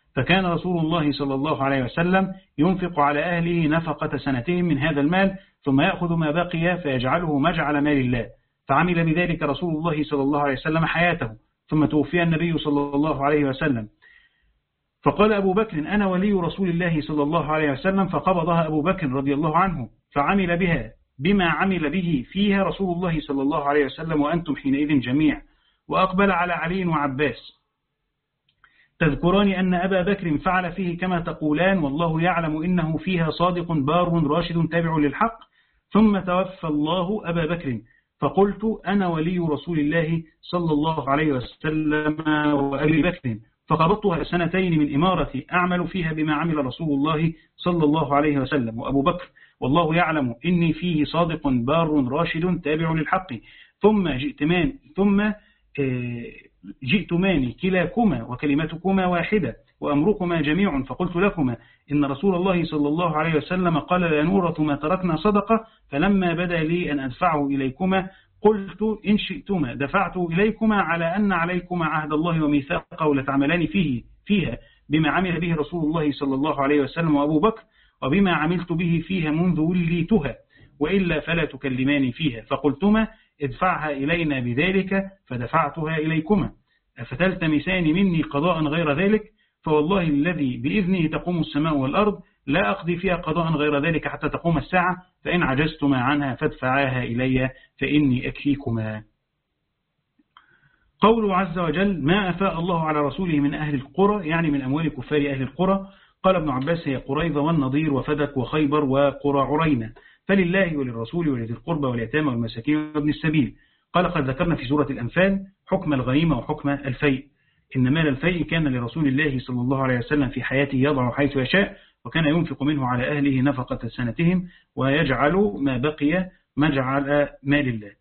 فكان رسول الله صلى الله عليه وسلم ينفق على أهله نفقة سنتهم من هذا المال، ثم يأخذ ما بقي فيجعله مجعل مال الله، فعمل بذلك رسول الله صلى الله عليه وسلم حياته، ثم توفي النبي صلى الله عليه وسلم. فقال أبو بكر: أنا ولي رسول الله صلى الله عليه وسلم، فقبضها أبو بكر رضي الله عنه فعمل بها بما عمل به فيها رسول الله صلى الله عليه وسلم وأنتم حينئذ جميع. وأقبل على علي وعباس: تذكران أن أبا بكر فعل فيه كما تقولان، والله يعلم إنه فيها صادق بار راشد تابع للحق. ثم توفى الله أبا بكر، فقلت: أنا ولي رسول الله صلى الله عليه وسلم وأبي بكر، فقبضتها سنتين من إمارتي أعمل فيها بما عمل رسول الله صلى الله عليه وسلم وأبو بكر، والله يعلم إني فيه صادق بار راشد تابع للحق. ثم جئتمان ثم جئتمان كلاكما وكلمتكما واحدة وأمركما جميع، فقلت لكما إن رسول الله صلى الله عليه وسلم قال: لا نورة ما تركنا صدقة، فلما بدا لي أن أدفعه إليكما قلت إن شئتما دفعت إليكما على أن عليكما عهد الله وميثاقه لتعملان فيه فيها بما عمل به رسول الله صلى الله عليه وسلم وأبو بكر، وبما عملت به فيها منذ وليتها، وإلا فلا تكلمان فيها. فقلتما: ادفعها إلينا بذلك، فدفعتها إليكما. أفتلتمسان مني قضاء غير ذلك؟ فوالله الذي بإذنه تقوم السماء والأرض لا أقضي فيها قضاء غير ذلك حتى تقوم الساعة، فإن عجزتما عنها فادفعاها إلي فإني أكفيكما. قوله عز وجل: ما أفاء الله على رسوله من أهل القرى، يعني من أموال كفار أهل القرى. قال ابن عباس: هي قريظة والنضير وفدك وخيبر وقرى عرينة، فلله وللرسول ولذي القربى واليتامى والمساكين وابن السبيل. قال: قد ذكرنا في سورة الأنفال حكم الغنيمة وحكم الفيء، إن مال الفيء كان لرسول الله صلى الله عليه وسلم في حياته يضع حيث يشاء، وكان ينفق منه على أهله نفقة سنتهم، ويجعل ما بقي مجعل مال الله.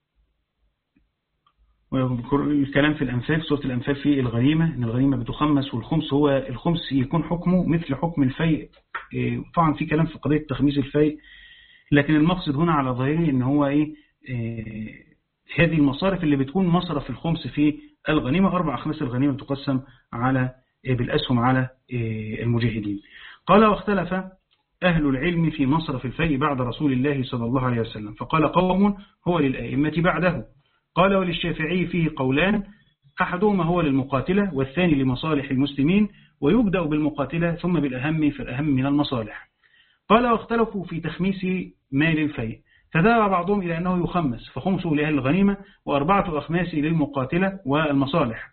ويذكر الكلام في الأنفال، سورة الأنفال في الغنيمة، إن الغنيمة بتخمس، والخمس هو الخمس يكون حكمه مثل حكم الفيء. طبعا في كلام في قضية تخميس الفيء، لكن المقصد هنا على ظاهره إن هو إيه, إيه هذه المصارف اللي بتكون مصرف الخمس في الغنيمة. أربع خمس الغنيمة تقسم على إيه بالأسهم على إيه المجاهدين. قال: واختلف أهل العلم في مصرف الفيء بعد رسول الله صلى الله عليه وسلم، فقال قوم: هو للأئمة بعده. قال: وللشافعي فيه قولان، أحدهما هو للمقاتلة والثاني لمصالح المسلمين، ويبدأ بالمقاتلة ثم بالأهم فالأهم من المصالح. قال: واختلفوا في تخميس مال الفيء، فذهب بعضهم إلى أنه يخمس، فخمسه لأهل الغنيمة وأربعة أخماس للمقاتلة والمصالح،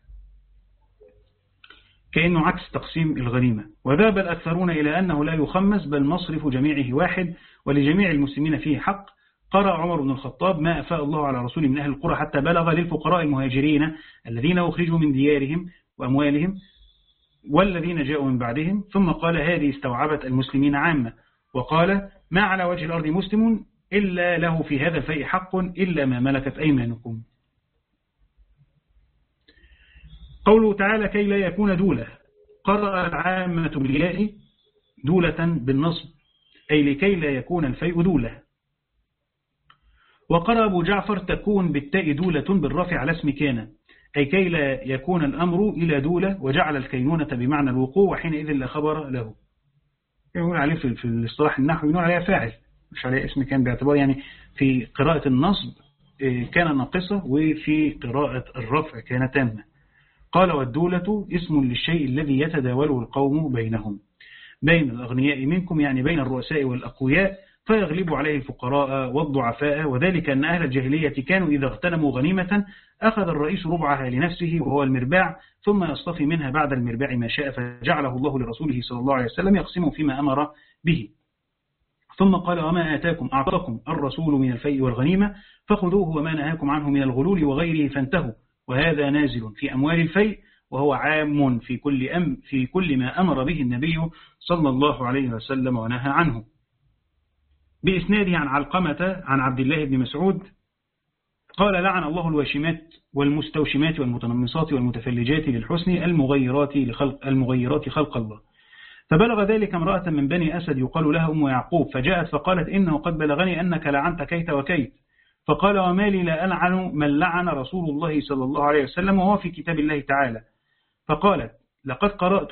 كأنه عكس تقسيم الغنيمة. وذهب الأكثرون إلى أنه لا يخمس، بل مصرف جميعه واحد، ولجميع المسلمين فيه حق. قرأ عمر بن الخطاب: ما أفاء الله على رسول من أهل القرى، حتى بلغ للفقراء المهاجرين الذين أخرجوا من ديارهم وأموالهم والذين جاءوا من بعدهم. ثم قال: هذه استوعبت المسلمين عامة. وقال: ما على وجه الأرض مسلم إلا له في هذا الفيء حق إلا ما ملكت أيمانكم. قوله تعالى: كي لا يكون دولة، قرأ العامة بالياء دولة بالنصب، أي لكي لا يكون الفيء دولة. وقرأ أبو جعفر: تكون بالتاء دولة بالرفع على اسم كان، أي كي لا يكون الأمر إلى دولة، وجعل الكينونة بمعنى الوقوع، وحينئذ لا خبر له. يقول عليه في الاصطلاح النحو يقول عليها فاعل مش عليها اسم كان، باعتبار يعني في قراءة النصب كان ناقصة، وفي قراءة الرفع كان تامة. قال: والدولة اسم للشيء الذي يتداوله القوم بينهم، بين الأغنياء منكم، يعني بين الرؤساء والأقوياء، فيغلب عليه الفقراء والضعفاء. وذلك أن أهل الجاهلية كانوا إذا اغتنموا غنيمة أخذ الرئيس ربعها لنفسه وهو المرباع، ثم يصطفي منها بعد المرباع ما شاء، فجعله الله لرسوله صلى الله عليه وسلم يقسمه فيما أمر به. ثم قال: وما آتاكم أعطاكم الرسول من الفيء والغنيمة فخذوه، وما نهاكم عنه من الغلول وغيره فانتهوا. وهذا نازل في أموال الفيء، وهو عام في كل أم في كل ما أمر به النبي صلى الله عليه وسلم ونهى عنه. بإسناده عن علقمة عن عبد الله بن مسعود قال: لعن الله الواشمات والمستوشمات والمتنمصات والمتفلجات للحسن المغيرات لخلق المغيرات خلق الله. فبلغ ذلك امرأة من بني أسد يقال لها أم يعقوب، فجاءت فقالت: إنه قد بلغني أنك لعنت كيت وكيت. فقال: وما لي لا ألعن من لعن رسول الله صلى الله عليه وسلم وهو في كتاب الله تعالى. فقالت: لقد قرأت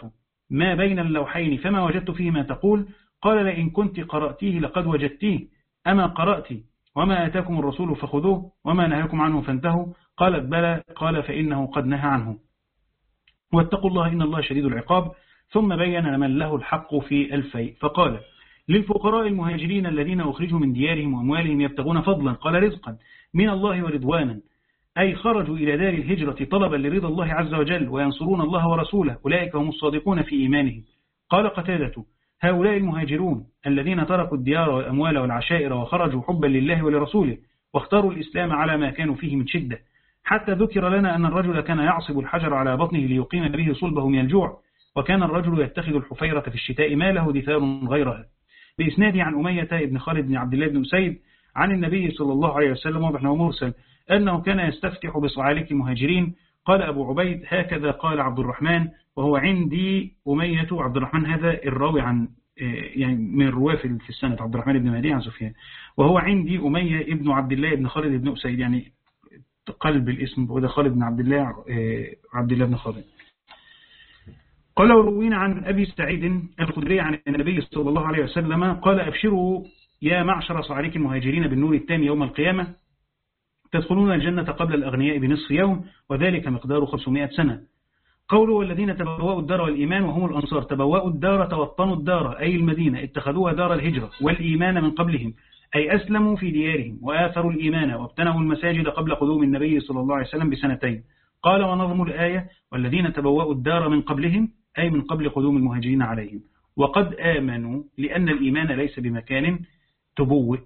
ما بين اللوحين فما وجدت فيه ما تقول. قال لئن كنت قرأتيه لقد وجدتيه، أما قرأت وما آتاكم الرسول فخذوه وما نهاكم عنه فانتهوا؟ قالت بلى. قال فإنه قد نهى عنه، واتقوا الله إن الله شديد العقاب. ثم بين لمن له الحق في الفيء فقال للفقراء المهاجرين الذين أخرجوا من ديارهم وأموالهم يبتغون فضلا، قال رزقا من الله ورضوانا، أي خرجوا إلى دار الهجرة طلبا لرضا الله عز وجل وينصرون الله ورسوله، أولئك هم الصادقون في إيمانهم. قال قتادة هؤلاء المهاجرون الذين تركوا الديار والأموال والعشائر وخرجوا حبا لله ولرسوله واختاروا الإسلام على ما كانوا فيه من شدة، حتى ذكر لنا أن الرجل كان يعصب الحجر على بطنه ليقيم به صلبه من الجوع، وكان الرجل يتخذ الحفيرة في الشتاء ما له دثار غيرها. بإسناد عن أمية بن خالد بن عبد الله بن أسيد عن النبي صلى الله عليه وسلم وابنه مرسل أنه كان يستفتح بصعاليك المهاجرين. قال أبو عبيد هكذا قال عبد الرحمن، وهو عندي أمية. عبد الرحمن هذا الراوي عن يعني من الرواة في السنة، عبد الرحمن بن مهدي عن سفيان، وهو عندي أمية ابن عبد الله بن خالد بن أسيد، يعني قلب الاسم وده خالد بن عبد الله عبد الله بن خالد. قال وروينا عن أبي سعيد الخدري عن النبي صلى الله عليه وسلم قال أبشروا يا معشر صعاليك المهاجرين بالنور التام يوم القيامة، تدخلون الجنة قبل الأغنياء بنصف يوم، وذلك مقدار خمسمائة سنة. قولوا والذين تبوأوا الدار والإيمان وهم الأنصار، تبوأوا الدار توطنوا الدار أي المدينة، اتخذوها دار الهجرة والإيمان من قبلهم أي أسلموا في ديارهم وآثروا الإيمان وابتنوا المساجد قبل قدوم النبي صلى الله عليه وسلم بسنتين. قال ونظم الآية والذين تبوأوا الدار من قبلهم أي من قبل قدوم المهاجرين عليهم، وقد آمنوا لأن الإيمان ليس بمكان تبوء.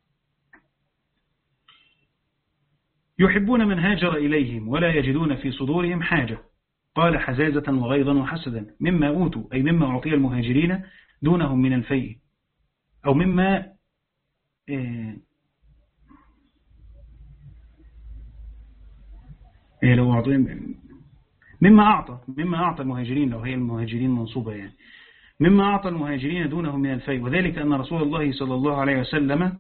يحبون من هاجر إليهم ولا يجدون في صدورهم حاجة. قال حزازة وغيظا وحسدا مما أوتوا أي مما أعطي المهاجرين دونهم من الفيء، أو مما إيه إيه لو أعطيهم مما أعطى مما أعطى المهاجرين، لو هي المهاجرين منصوبة يعني مما أعطى المهاجرين دونهم من الفيء، وذلك أن رسول الله صلى الله عليه وسلم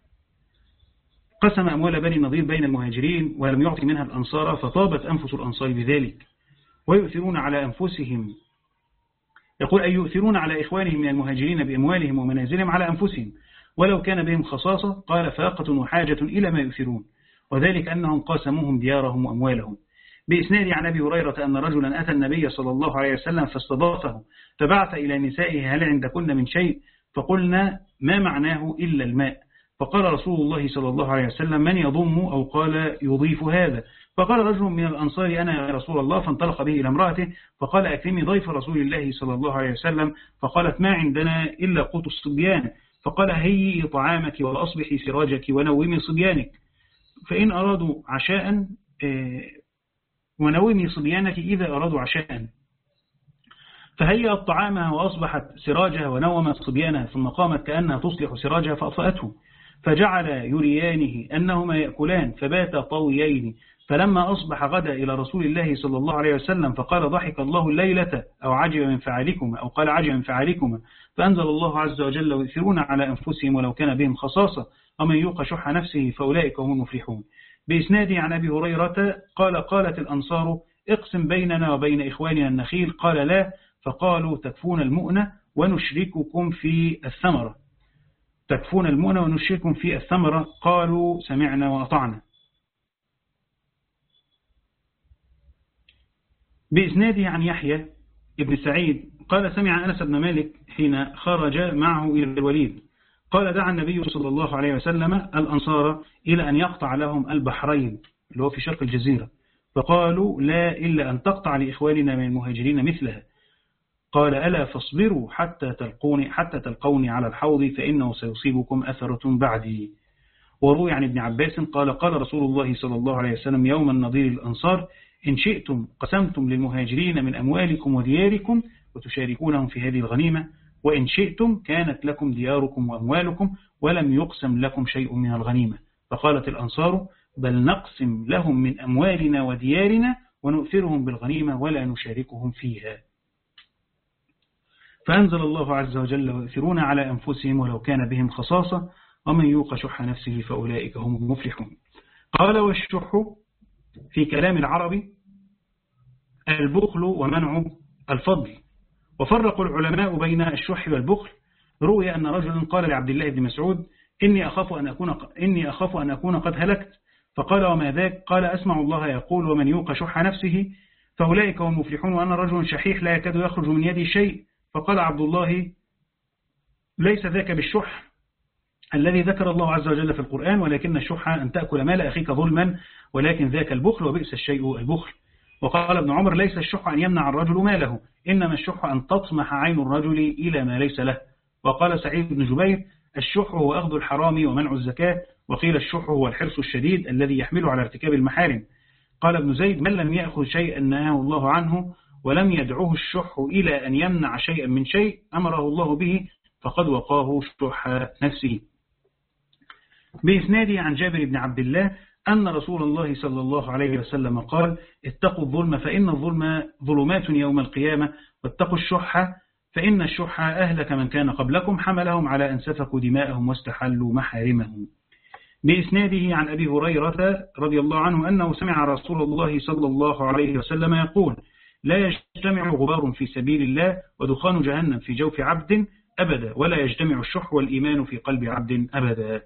قسم أموال بني النضير بين المهاجرين ولم يعطي منها الأنصار، فطابت أنفس الأنصار بذلك. ويؤثرون على أنفسهم، يقول أي يؤثرون على إخوانهم من المهاجرين بأموالهم ومنازلهم على أنفسهم ولو كان بهم خصاصة. قال فاقة وحاجة إلى ما يؤثرون، وذلك أنهم قاسموهم ديارهم وأموالهم. بإسناد عن أبي هريرة أن رجلا أتى النبي صلى الله عليه وسلم فاستضافه، فبعث إلى نسائه هل عندكن من شيء؟ فقلنا ما معناه إلا الماء. فقال رسول الله صلى الله عليه وسلم من يضم أو قال يضيف هذا؟ فقال رجل من الأنصار أنا يا رسول الله، فانطلق به إلى امرأته فقال أكرمي ضيف رسول الله صلى الله عليه وسلم. فقالت ما عندنا إلا قوت الصبيان. فقال هيئي طعامك وأصبحي سراجك ونومي صبيانك، فإن أرادوا عشاء ونومي صبيانك إذا أرادوا عشاء. فهيئت طعامها وأصبحت سراجها ونومت صبيانها، ثم قامت كأنها تصلح سراجها فأطفأته، فجعل يريانه أنهما يأكلان فباتا طويين. فلما أصبح غدا إلى رسول الله صلى الله عليه وسلم فقال ضحك الله الليلة أو عجب من فعلكما أو قال عجب من فعلكما، فأنزل الله عز وجل ويؤثرون على أنفسهم ولو كان بهم خصاصة ومن يوق شح نفسه فأولئك هم المفلحون. بإسناد عن أبي هريرة قال قالت الأنصار اقسم بيننا وبين إخواننا النخيل. قال لا. فقالوا تكفون المؤنة ونشرككم في الثمرة تكفون المؤنة ونشرككم في الثمرة. قالوا سمعنا وأطعنا. بإسناده عن يحيى ابن سعيد قال سمع أنس بن مالك حين خرج معه إلى الوليد قال دعا النبي صلى الله عليه وسلم الأنصار إلى أن يقطع لهم البحرين اللي هو في شرق الجزيرة، فقالوا لا إلا أن تقطع لإخواننا من المهاجرين مثلها. قال ألا فاصبروا حتى تلقوني حتى تلقوني على الحوض فإنه سيصيبكم أثرة بعدي. وروي عن ابن عباس قال قال رسول الله صلى الله عليه وسلم يوم النضير الأنصار إن شئتم قسمتم للمهاجرين من أموالكم ودياركم وتشاركونهم في هذه الغنيمة، وإن شئتم كانت لكم دياركم وأموالكم ولم يقسم لكم شيء من الغنيمة. فقالت الأنصار بل نقسم لهم من أموالنا وديارنا ونؤثرهم بالغنيمة ولا نشاركهم فيها. فأنزل الله عز وجل ويؤثرون على أنفسهم ولو كان بهم خصاصة ومن يوق شح نفسه فأولئك هم المفلحون. قال والشح في كلام العرب البخل ومنع الفضل، وفرقوا العلماء بين الشح والبخل. روي أن رجلا قال لعبد الله بن مسعود إني أخاف أن أكون إني أخاف أن أكون قد هلكت، فقال وما ذاك؟ قال أسمع الله يقول ومن يوق شح نفسه فأولئك هم المفلحون، وأنا رجل شحيح لا يكاد يخرج من يدي شيء. فقال عبد الله ليس ذاك بالشح الذي ذكر الله عز وجل في القرآن، ولكن الشح أن تأكل مال أخيك ظلما، ولكن ذاك البخل وبئس الشيء البخل. وقال ابن عمر ليس الشح أن يمنع الرجل ماله، إنما الشح أن تطمح عين الرجل إلى ما ليس له. وقال سعيد بن جبير الشح هو أخذ الحرام ومنع الزكاة، وقيل الشح هو الحرص الشديد الذي يحمله على ارتكاب المحارم. قال ابن زيد من لم يأخذ شيئا نهاه الله عنه ولم يدعوه الشح إلى أن يمنع شيئا من شيء أمره الله به فقد وقاه شح نفسه. بإسناده عن جابر بن عبد الله أن رسول الله صلى الله عليه وسلم قال اتقوا الظلم فإن الظلم ظلمات يوم القيامة، واتقوا الشح فإن الشح أهلك من كان قبلكم حملهم على أن سفكوا دماءهم واستحلوا محارمهم. بإسناده عن أبي هريرة رضي الله عنه أنه سمع رسول الله صلى الله عليه وسلم يقول لا يجتمع غبار في سبيل الله ودخان جهنم في جوف عبد أبدا، ولا يجتمع الشح والإيمان في قلب عبد أبدا.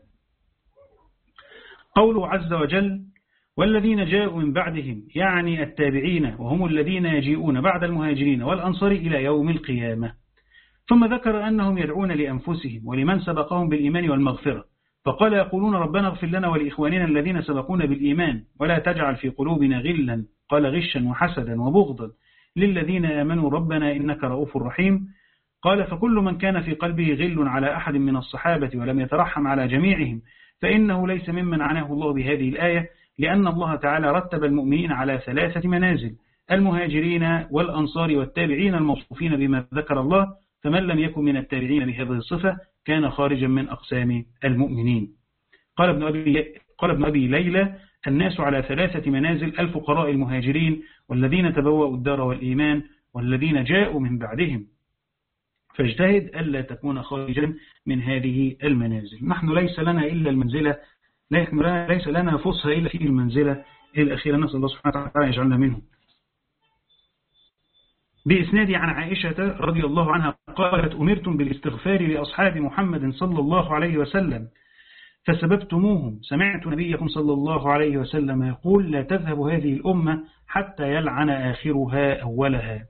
قوله عز وجل والذين جاءوا من بعدهم يعني التابعين، وهم الذين يجيئون بعد المهاجرين والأنصار إلى يوم القيامة. ثم ذكر أنهم يدعون لأنفسهم ولمن سبقهم بالإيمان والمغفرة، فقال يقولون ربنا اغفر لنا ولإخواننا الذين سبقونا بالإيمان ولا تجعل في قلوبنا غلا، قال غشا وحسدا وبغضا للذين آمنوا ربنا إنك رؤوف رحيم. قال فكل من كان في قلبه غل على أحد من الصحابة ولم يترحم على جميعهم فإنه ليس ممن عناه الله بهذه الآية، لأن الله تعالى رتب المؤمنين على ثلاثة منازل: المهاجرين والأنصار والتابعين الموصوفين بما ذكر الله، فمن لم يكن من التابعين بهذه الصفة كان خارجا من أقسام المؤمنين. قال ابن أبي, قال ابن أبي ليلى الناس على ثلاثة منازل: الفقراء المهاجرين، والذين تبوأوا الدار والإيمان، والذين جاءوا من بعدهم، فاجتهد ألا تكون خارجا من هذه المنازل. نحن ليس لنا إلا المنزلة، ليس لنا فصها إلا في المنزلة الأخيرة، نسأل الله سبحانه وتعالى يجعلنا منهم. بإسناد عن عائشة رضي الله عنها قالت أمرتم بالاستغفار لأصحاب محمد صلى الله عليه وسلم فسببتموهم، سمعت نبيكم صلى الله عليه وسلم يقول لا تذهب هذه الأمة حتى يلعن آخرها أولها.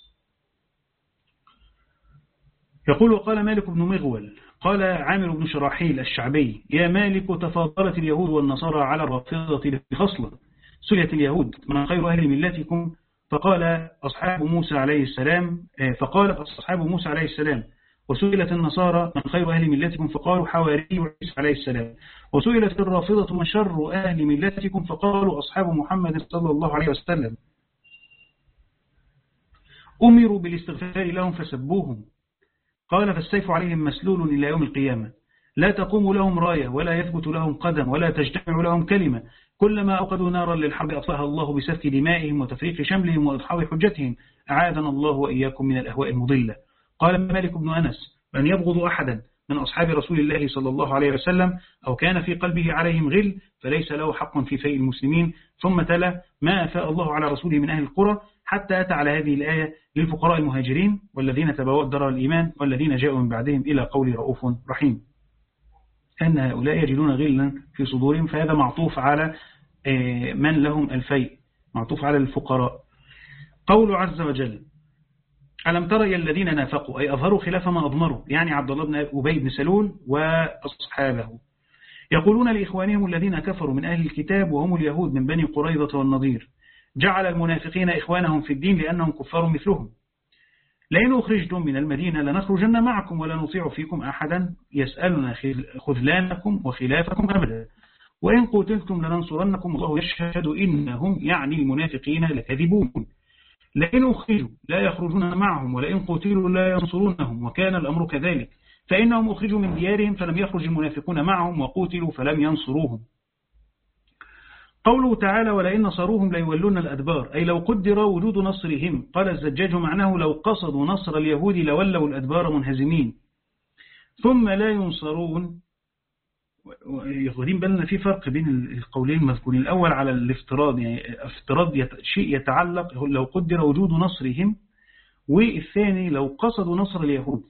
يقول وقال مالك بن مغول قال عامر بن شراحيل الشعبي يا مالك تفاضلت اليهود والنصارى على الرافضة بخصلة، سئلت اليهود من خير أهل ملتكم فقال أصحاب موسى عليه السلام فقال أصحاب موسى عليه السلام، وسئلت النصارى من خير أهل ملتكم فقالوا حواري عيسى عليه السلام، وسئلت الرافضة من شر أهل ملتكم فقالوا أصحاب محمد صلى الله عليه وسلم. أمروا بالاستغفار لهم فسبوهم، قال فالسيف عليهم مسلول إلى يوم القيامة، لا تقوم لهم راية ولا يثبت لهم قدم ولا تجتمع لهم كلمة، كلما أوقدوا نارا للحرب أطفأها الله بسفك دمائهم وتفريق شملهم وإضحاض حجتهم، أعاذنا الله وإياكم من الأهواء المضلة. قال مالك بن أنس من يبغض أحدا من أصحاب رسول الله صلى الله عليه وسلم أو كان في قلبه عليهم غل فليس له حق في فيء المسلمين، ثم تلا ما أفاء الله على رسوله من أهل القرى حتى أتى على هذه الآية للفقراء المهاجرين والذين تبوأوا الدار الإيمان والذين جاءوا من بعدهم إلى قول رؤوف رحيم، أن هؤلاء يجدون غلا في صدورهم، فهذا معطوف على من لهم الفيء، معطوف على الفقراء. قول عز وجل ألم ترى الذين نافقوا أي أظهروا خلاف ما أضمروا، يعني عبد الله بن أبي بن سلول وأصحابه، يقولون لإخوانهم الذين كفروا من أهل الكتاب وهم اليهود من بني قريظة والنضير جعل المنافقين إخوانهم في الدين لأنهم كفار مثلهم، لئن أخرجتم من المدينة لنخرجن معكم ولا نطيع فيكم أحدا يسألنا خذلانكم وخلافكم أبدا، وإن قتلتم لننصرنكم الله يشهد إنهم يعني المنافقين لكاذبون، لئن أخرجوا لا يخرجون معهم ولئن قتلوا لا ينصرونهم وكان الأمر كذلك، فإنهم أخرجوا من ديارهم فلم يخرج المنافقون معهم وقتلوا فلم ينصروهم. قوله تعالى ولئن نصروهم ليولون الأدبار أي لو قدر وجود نصرهم، قال الزجاج معناه لو قصدوا نصر اليهود لولوا الأدبار منهزمين. ثم لا ينصرون، ياخدين بالنا في فرق بين القولين المذكورين، الأول على الافتراض، يعني افتراض شيء يتعلق لو قدر وجود نصرهم، والثاني لو قصدوا نصر اليهود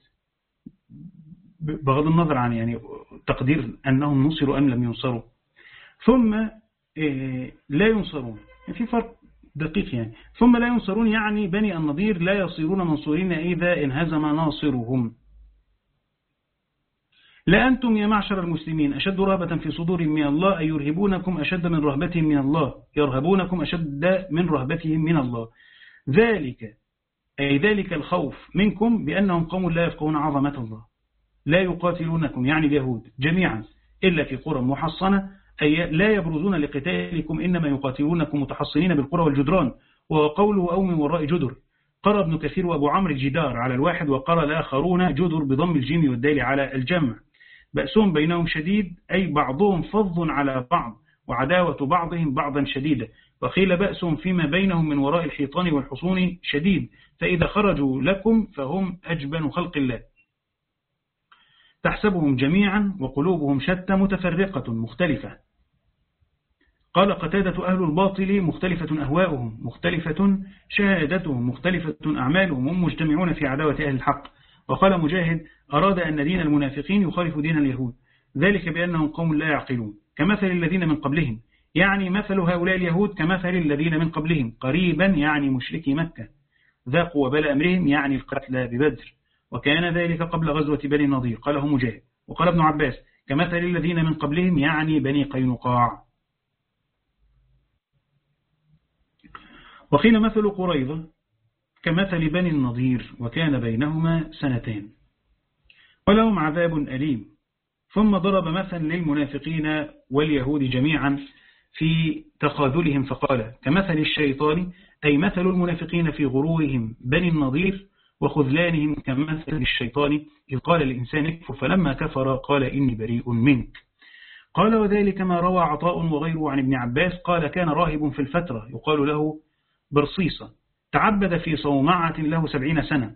بغض النظر عن يعني تقدير أنهم نصروا أم لم ينصروا، ثم لا ينصرون، في فرق دقيق يعني، ثم لا ينصرون يعني بني النضير لا يصيرون منصورين إذا انهزم ناصرهم. لا أنتم يا معشر المسلمين أشد رهبة في صدورهم من الله أي يرهبونكم أشد من رهبتهم من الله، يرهبونكم أشد من رهبتهم من الله، ذلك أي ذلك الخوف منكم بأنهم قوم لا يفقهون عظمة الله، لا يقاتلونكم يعني اليهود جميعا إلا في قرى محصنة، أي لا يبرزون لقتالكم إنما يقاتلونكم متحصنين بالقرى والجدران، وقوله أو من وراء جدر. قرأ ابن كثير وأبو عمرو الجدار على الواحد، وقرأ الآخرون جدر بضم الجيم والدال على الجمع. بأسهم بينهم شديد أي بعضهم فظ على بعض وعداوة بعضهم بعضا شديدة، وقيل بأسهم فيما بينهم من وراء الحيطان والحصون شديد، فإذا خرجوا لكم فهم أجبن خلق الله. تحسبهم جميعا وقلوبهم شتى متفرقة مختلفة. قال قتادة أهل الباطل مختلفة أهواؤهم مختلفة شهادتهم مختلفة أعمالهم، هم مجتمعون في عداوة أهل الحق. وقال مجاهد أراد أن دين المنافقين يخالف دين اليهود، ذلك بأنهم قوم لا يعقلون كمثل الذين من قبلهم، يعني مثل هؤلاء اليهود كمثل الذين من قبلهم قريبا يعني مشركي مكة، ذاقوا وبال أمرهم يعني القتلى ببدر، وكان ذلك قبل غزوة بني النضير. قاله مجاهد. وقال ابن عباس كمثل الذين من قبلهم يعني بني قينقاع. وقيل مثل قريظة كمثل بني النضير وكان بينهما سنتين ولهم عذاب أليم. ثم ضرب مثل للمنافقين واليهود جميعا في تخاذلهم فقال كمثل الشيطان أي مثل المنافقين في غرورهم بني النضير وخذلانهم كمثل الشيطان إذ قال الإنسان اكفر فلما كفر قال إني بريء منك. قال وذلك ما روى عطاء وغيره عن ابن عباس قال كان راهب في الفترة يقال له برصيصة تعبد في صومعة له سبعين سنة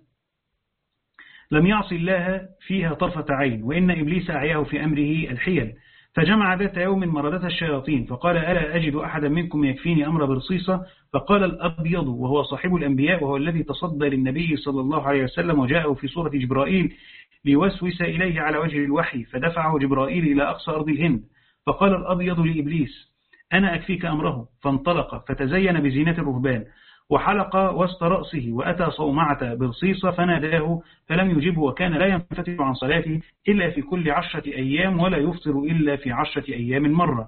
لم يعصي الله فيها طرفة عين، وإن إبليس أعياه في أمره الحيل، فجمع ذات يوم مردة الشياطين فقال ألا أجد أحدا منكم يكفيني أمر برصيصة؟ فقال الأبيض وهو صاحب الأنبياء وهو الذي تصدى للنبي صلى الله عليه وسلم وجاءه في صورة جبرائيل ليوسوس إليه على وجه الوحي، فدفعه جبرائيل إلى أقصى أرض الهند، فقال الأبيض لإبليس أنا أكفيك أمره، فانطلق فتزين بزينة الرهبان وحلق وسط رأسه وأتى صومعة برصيصة فناداه فلم يجبه، وكان لا ينفتح عن صلاته إلا في كل عشرة أيام ولا يفطر إلا في عشرة أيام مرة.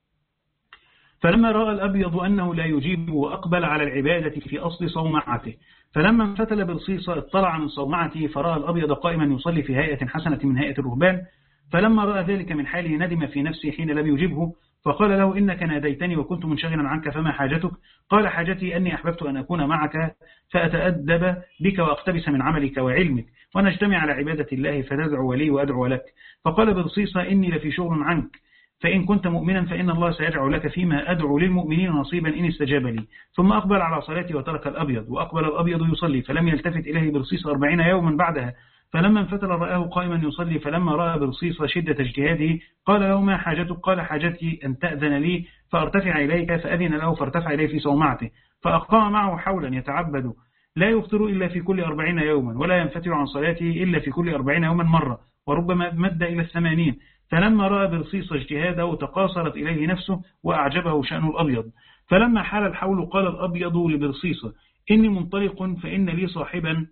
فلما رأى الأبيض أنه لا يجيبه وأقبل على العبادة في أصل صومعته، فلما انفتل برصيصة اطلع من صومعته فرأى الأبيض قائما يصلي في هيئة حسنة من هيئة الرهبان، فلما رأى ذلك من حاله ندم في نفسه حين لم يجبه، فقال له إنك ناديتني وكنت منشغلا عنك فما حاجتك؟ قال حاجتي أني أحببت أن أكون معك فأتأدب بك وأقتبس من عملك وعلمك ونجتمع على عبادة الله فتدعو لي وأدعو لك. فقال برصيصة إني لفي شغل عنك، فإن كنت مؤمنا فإن الله سيجعل لك فيما أدعو للمؤمنين نصيبا إن استجاب لي. ثم أقبل على صلاته وترك الأبيض، وأقبل الأبيض يصلي فلم يلتفت إليه برصيصة أربعين يوما بعدها، فلما انفتل رآه قائما يصلي، فلما رأى برصيصة شدة اجتهاده قال له ما حاجتك؟ قال حاجتي أن تأذن لي فارتفع إليك، فأذن له فارتفع إليه في صومعته، فأقام معه حولا يتعبد لا يفطر إلا في كل أربعين يوما ولا ينفتل عن صلاته إلا في كل أربعين يوما مرة، وربما مد إلى الثمانين. فلما رأى برصيصة اجتهاده تقاصرت إليه نفسه وأعجبه شأن الأبيض، فلما حال الحول قال الأبيض لبرصيصة إني منطلق فإن لي صاحبا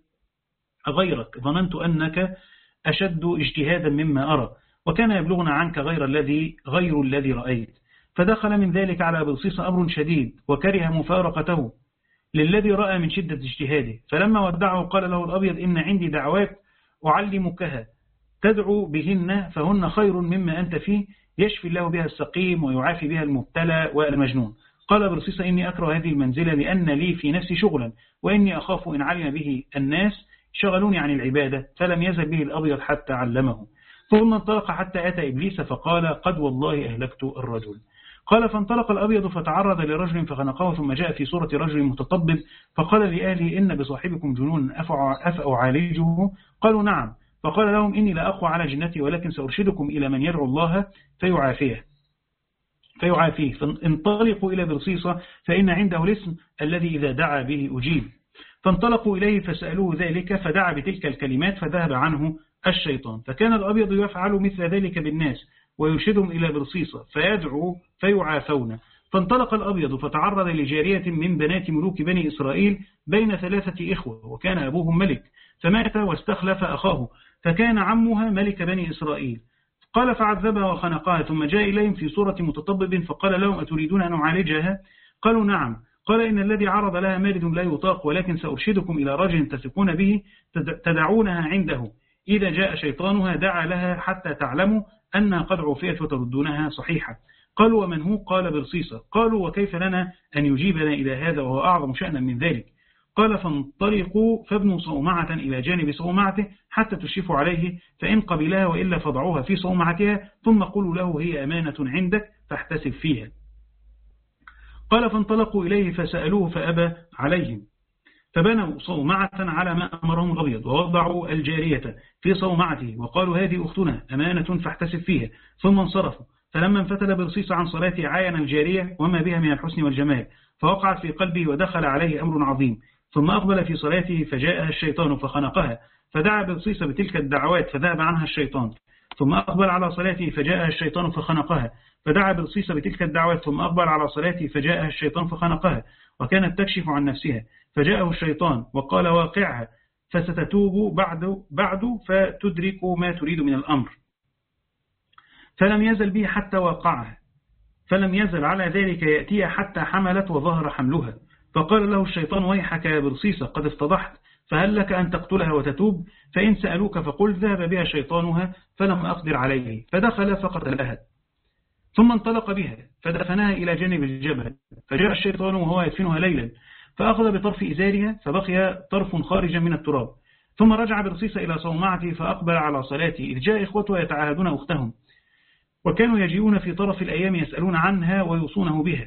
غيرك، ظننت أنك أشد اجتهادا مما أرى، وكان يبلغنا عنك غير الذي غير الذي رأيت. فدخل من ذلك على برصيصة أمر شديد وكره مفارقته للذي رأى من شدة اجتهاده، فلما ودعه قال له الأبيض إن عندي دعوات أعلمكها تدعو بهن فهن خير مما أنت فيه، يشفي الله بها السقيم ويعافي بها المبتلى والمجنون. قال برصيصة إني أكره هذه المنزلة لأن لي في نفسي شغلا، وإني أخاف إن علم به الناس شغلوني عن العبادة، فلم يزل به الأبيض حتى علمه. ثم انطلق حتى أتى إبليس فقال قد والله أهلكت الرجل. قال فانطلق الأبيض فتعرض لرجل فخنقه، ثم جاء في صورة رجل متطبب فقال لأهله إن بصاحبكم جنون أفأعالجه؟ قالوا نعم. فقال لهم إني لا أقوى على جنتي ولكن سأرشدكم إلى من يدعو الله فيعافيه فيعافيه فانطلقوا إلى برصيصة فإن عنده الاسم الذي إذا دعا به أجيب. فانطلقوا إليه فسألوه ذلك فدعا بتلك الكلمات فذهب عنه الشيطان. فكان الأبيض يفعل مثل ذلك بالناس ويرشدهم إلى برصيصة فيدعو فيعافون. فانطلق الأبيض فتعرض لجارية من بنات ملوك بني إسرائيل بين ثلاثة إخوة وكان أبوهم ملك، فمات واستخلف أخاه فكان عمها ملك بني إسرائيل. قال فعذبها وخنقها ثم جاء إليهم في صورة متطبب فقال لهم أتريدون أن أعالجها؟ قالوا نعم. قال إن الذي عرض لها مارد لا يطاق ولكن سأرشدكم إلى رجل تثقون به تدعونها عنده، إذا جاء شيطانها دعا لها حتى تعلموا أنها قد عفيت وتردونها صحيحة. قالوا ومن هو؟ قال برصيصة. قالوا وكيف لنا أن يجيبنا إلى هذا وهو أعظم شأنا من ذلك؟ قال فانطلقوا فابنوا صومعة إلى جانب صومعته حتى تشرفوا عليه، فإن قبلها وإلا فضعوها في صومعتها ثم قولوا له هي أمانة عندك فاحتسب فيها. قال فانطلقوا إليه فسألوه فأبى عليهم، فبنوا صومعة على ما أمرهم الأبيض ووضعوا الجارية في صومعته وقالوا هذه أختنا أمانة فاحتسب فيها، ثم انصرفوا. فلما انفتل برصيص عن صلاته عاين الجارية وما بها من الحسن والجمال فوقعت في قلبه ودخل عليه أمر عظيم، ثم أقبل في صلاته فجاءها الشيطان فخنقها فدعا برصيص بتلك الدعوات فذهب عنها الشيطان، ثم أقبل على صلاته فجاءها الشيطان فخنقها فدعا برصيص بتلك الدعوات ثم أقبل على صلاته فجاءها الشيطان فخنقها وكانت تكشف عن نفسها فجاءه الشيطان وقال واقعها فستتوب بعد, بعد فتدرك ما تريد من الأمر، فلم يزل به حتى واقعها، فلم يزل على ذلك يأتيها حتى حملت وظهر حملها. فقال له الشيطان ويحك يا برصيصة قد افتضحت، فهل لك أن تقتلها وتتوب؟ فإن سألوك فقل ذهب بها شيطانها فلم أقدر عليه، فدخل فقتلها ثم انطلق بها فدفنها إلى جانب الجبل، فجاء الشيطان وهو يدفنها ليلا فأخذ بطرف إزارها فبقي طرف خارجا من التراب، ثم رجع برصيصة إلى صومعته فأقبل على صلاته إذ جاء إخوته يتعاهدون أختهم وكانوا يجيئون في طرف الأيام يسألون عنها ويوصونه بها،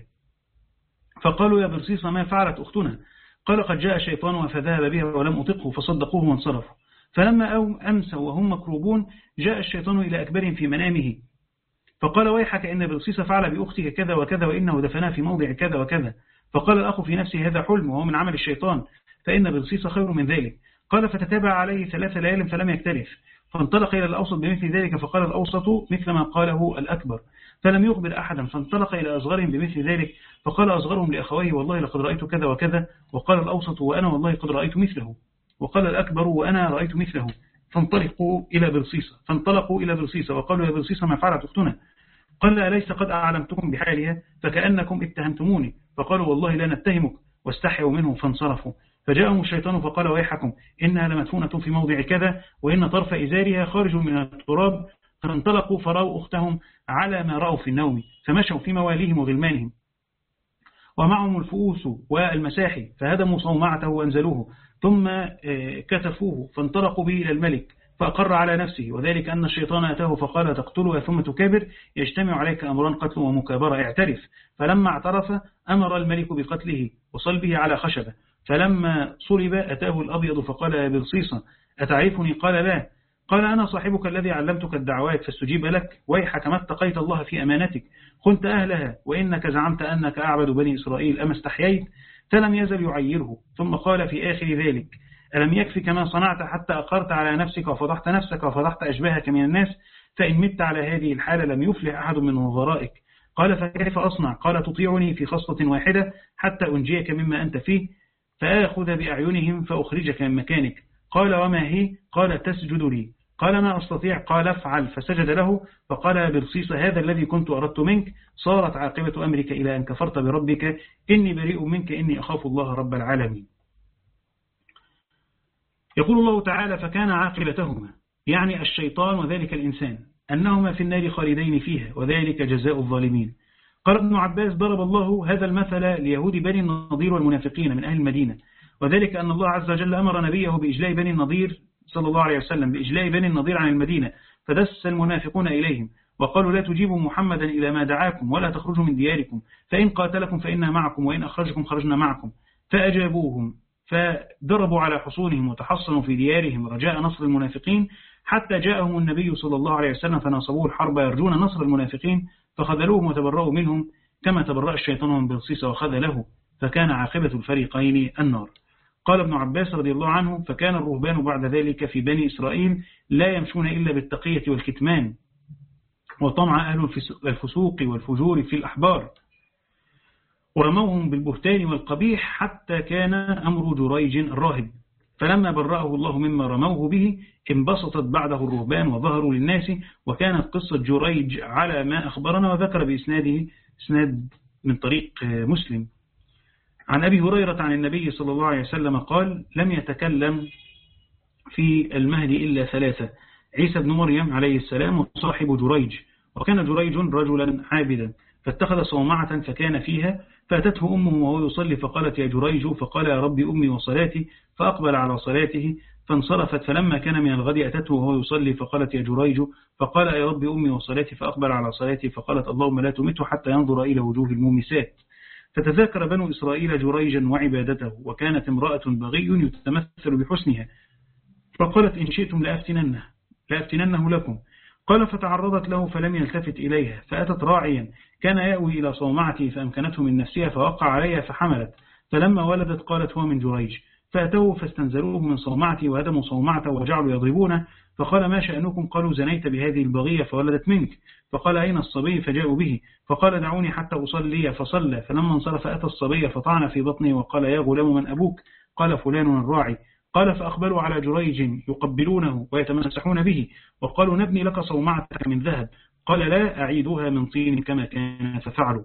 فقالوا يا برصيصة ما فعلت أختنا؟ قال قد جاء شيطان فذهب بها ولم أطقه فصدقوه وانصرفوا. فلما أو أمسوا وهم مكروبون جاء الشيطان إلى أكبرهم في منامه فقال ويحك إن برصيصة فعل بأختك كذا وكذا وإنه دفنها في موضع كذا وكذا. فقال الأخ في نفسه هذا حلم وهو من عمل الشيطان فإن برصيصة خير من ذلك. قال فتتابع عليه ثلاث ليال فلم يكترث، فانطلق إلى الأوسط بمثل ذلك فقال الأوسط مثل ما قاله الأكبر فلم يخبر أحدا، فانطلق إلى أصغرهم بمثل ذلك فقال أصغرهم لأخويه والله لقد رأيت كذا وكذا، وقال الأوسط وأنا والله قد رأيت مثله، وقال الأكبر وأنا رأيت مثله. فانطلقوا إلى برصيصة فانطلقوا إلى برصيصة وقالوا يا برصيصة ما فعلت أختنا؟ قال أليس قد أعلمتكم بحالها فكأنكم اتهمتموني؟ فقالوا والله لا نتهمك واستحيوا منه فانصرفوا. فجاءهم الشيطان فقال ويحكم إنها لمدفونة في موضع كذا وإن طرف إزارها خارج من التراب. فانطلقوا فرأوا أختهم على ما رأوا في النوم فمشوا في مواليهم وغلمانهم ومعهم الفؤوس والمساحي فهدموا صومعته وأنزلوه ثم كتفوه فانطلقوا به إلى الملك فأقر على نفسه، وذلك أن الشيطان أتاه فقال تقتلها ثم تكابر يجتمع عليك أمران قتل ومكابرة اعترف. فلما اعترف أمر الملك بقتله وصلبه على خشبة. فلما صلب أتاه الأبيض فقال يا برصيصة أتعرفني؟ قال لا. قال أنا صاحبك الذي علمتك الدعوات فاستجيب لك، ويحك ما اتقيت الله في أمانتك خنت أهلها وإنك زعمت أنك أعبد بني إسرائيل أما استحييت؟ فلم يزل يعيره ثم قال في آخر ذلك ألم يكفك ما صنعت حتى أقرت على نفسك وفضحت نفسك وفضحت أشباهك من الناس؟ فإن مت على هذه الحالة لم يفلح أحد من وزرائك. قال فكيف أصنع؟ قال تطيعني في خصلة واحدة حتى أنجيك مما أنت فيه فآخذ بأعينهم فأخرجك من مكانك. قال وما هي؟ قال تسجد لي. قال ما أستطيع. قال افعل. فسجد له فقال يا برصيصة هذا الذي كنت أردت منك صارت عاقبة أمرك إلى أن كفرت بربك إني بريء منك إني أخاف الله رب العالمين. يقول الله تعالى فكان عاقبتهما يعني الشيطان وذلك الإنسان أنهما في النار خالدين فيها وذلك جزاء الظالمين. قال ابن عباس ضرب الله هذا المثل ليهود بني النضير والمنافقين من أهل المدينة، وذلك أن الله عز وجل أمر نبيه بإجلاء بني النضير صلى الله عليه وسلم بإجلاء بني النضير عن المدينة، فدس المنافقون إليهم وقالوا لا تجيبوا محمدا إلى ما دعاكم ولا تخرجوا من دياركم فإن قاتلكم فإنا معكم وإن أخرجكم خرجنا معكم. فأجابوهم فضربوا على حصونهم وتحصنوا في ديارهم رجاء نصر المنافقين حتى جاءهم النبي صلى الله عليه وسلم فناصبوه الحرب يرجون نصر المنافقين فخذلوهم وتبرؤوا منهم كما تبرأ الشيطان من برصيصة وخذله، فكان عاقبة الفريقين النار. قال ابن عباس رضي الله عنه: فكان الرهبان بعد ذلك في بني إسرائيل لا يمشون إلا بالتقية والكتمان، وطمع أهل الفسوق والفجور في الأحبار، ورموهم بالبهتان والقبيح، حتى كان أمر جريج الراهب. فلما برأه الله مما رموه به انبسطت بعده الرهبان وظهروا للناس. وكانت قصة جريج على ما أخبرنا، وذكر بإسناده إسناد من طريق مسلم. عن أبي هريرة عن النبي صلى الله عليه وسلم قال: لم يتكلم في المهد إلا ثلاثة: عيسى بن مريم عليه السلام، وصاحب جريج. وكان جريج رجلا عابدا فاتخذ صومعة فكان فيها، فأتته أمه وهو يصلي فقالت: يا جريج. فقال: يا ربي أمي وصلاتي. فأقبل على صلاته فانصرفت. فلما كان من الغد أتته وهو يصلي فقالت: يا جريج. فقال: يا ربي أمي وصلاتي. فأقبل على صلاته فقالت: اللهم لا تمته حتى ينظر إلى وجوه المومسات. فتذاكر بنو إسرائيل جريجا وعبادته، وكانت امرأة بغي يتمثل بحسنها، فقالت: إن شئتم لأفتننه, لأفتننه لكم. قال: فتعرضت له فلم يلتفت إليها، فأتت راعيا كان يأوي إلى صومعته فأمكنته من نفسها، فوقع عليها فحملت. فلما ولدت قالت: هو من جريج. فأتوه فاستنزلوه من صومعته وهدموا صومعته وجعلوا يضربونه. فقال: ما شأنكم؟ قالوا: زنيت بهذه البغية فولدت منك. فقال: أين الصبي؟ فجاءوا به. فقال: دعوني حتى أصلي. فصلى. فلما انصرف أتى الصبي فطعن في بطنه وقال: يا غلام من أبوك؟ قال: فلان الراعي. قال: فأقبلوا على جريج يقبلونه ويتمسحون به، وقالوا: نبني لك صومعتك من ذهب. قال: لا، أعيدها من طين كما كان. ففعلوا.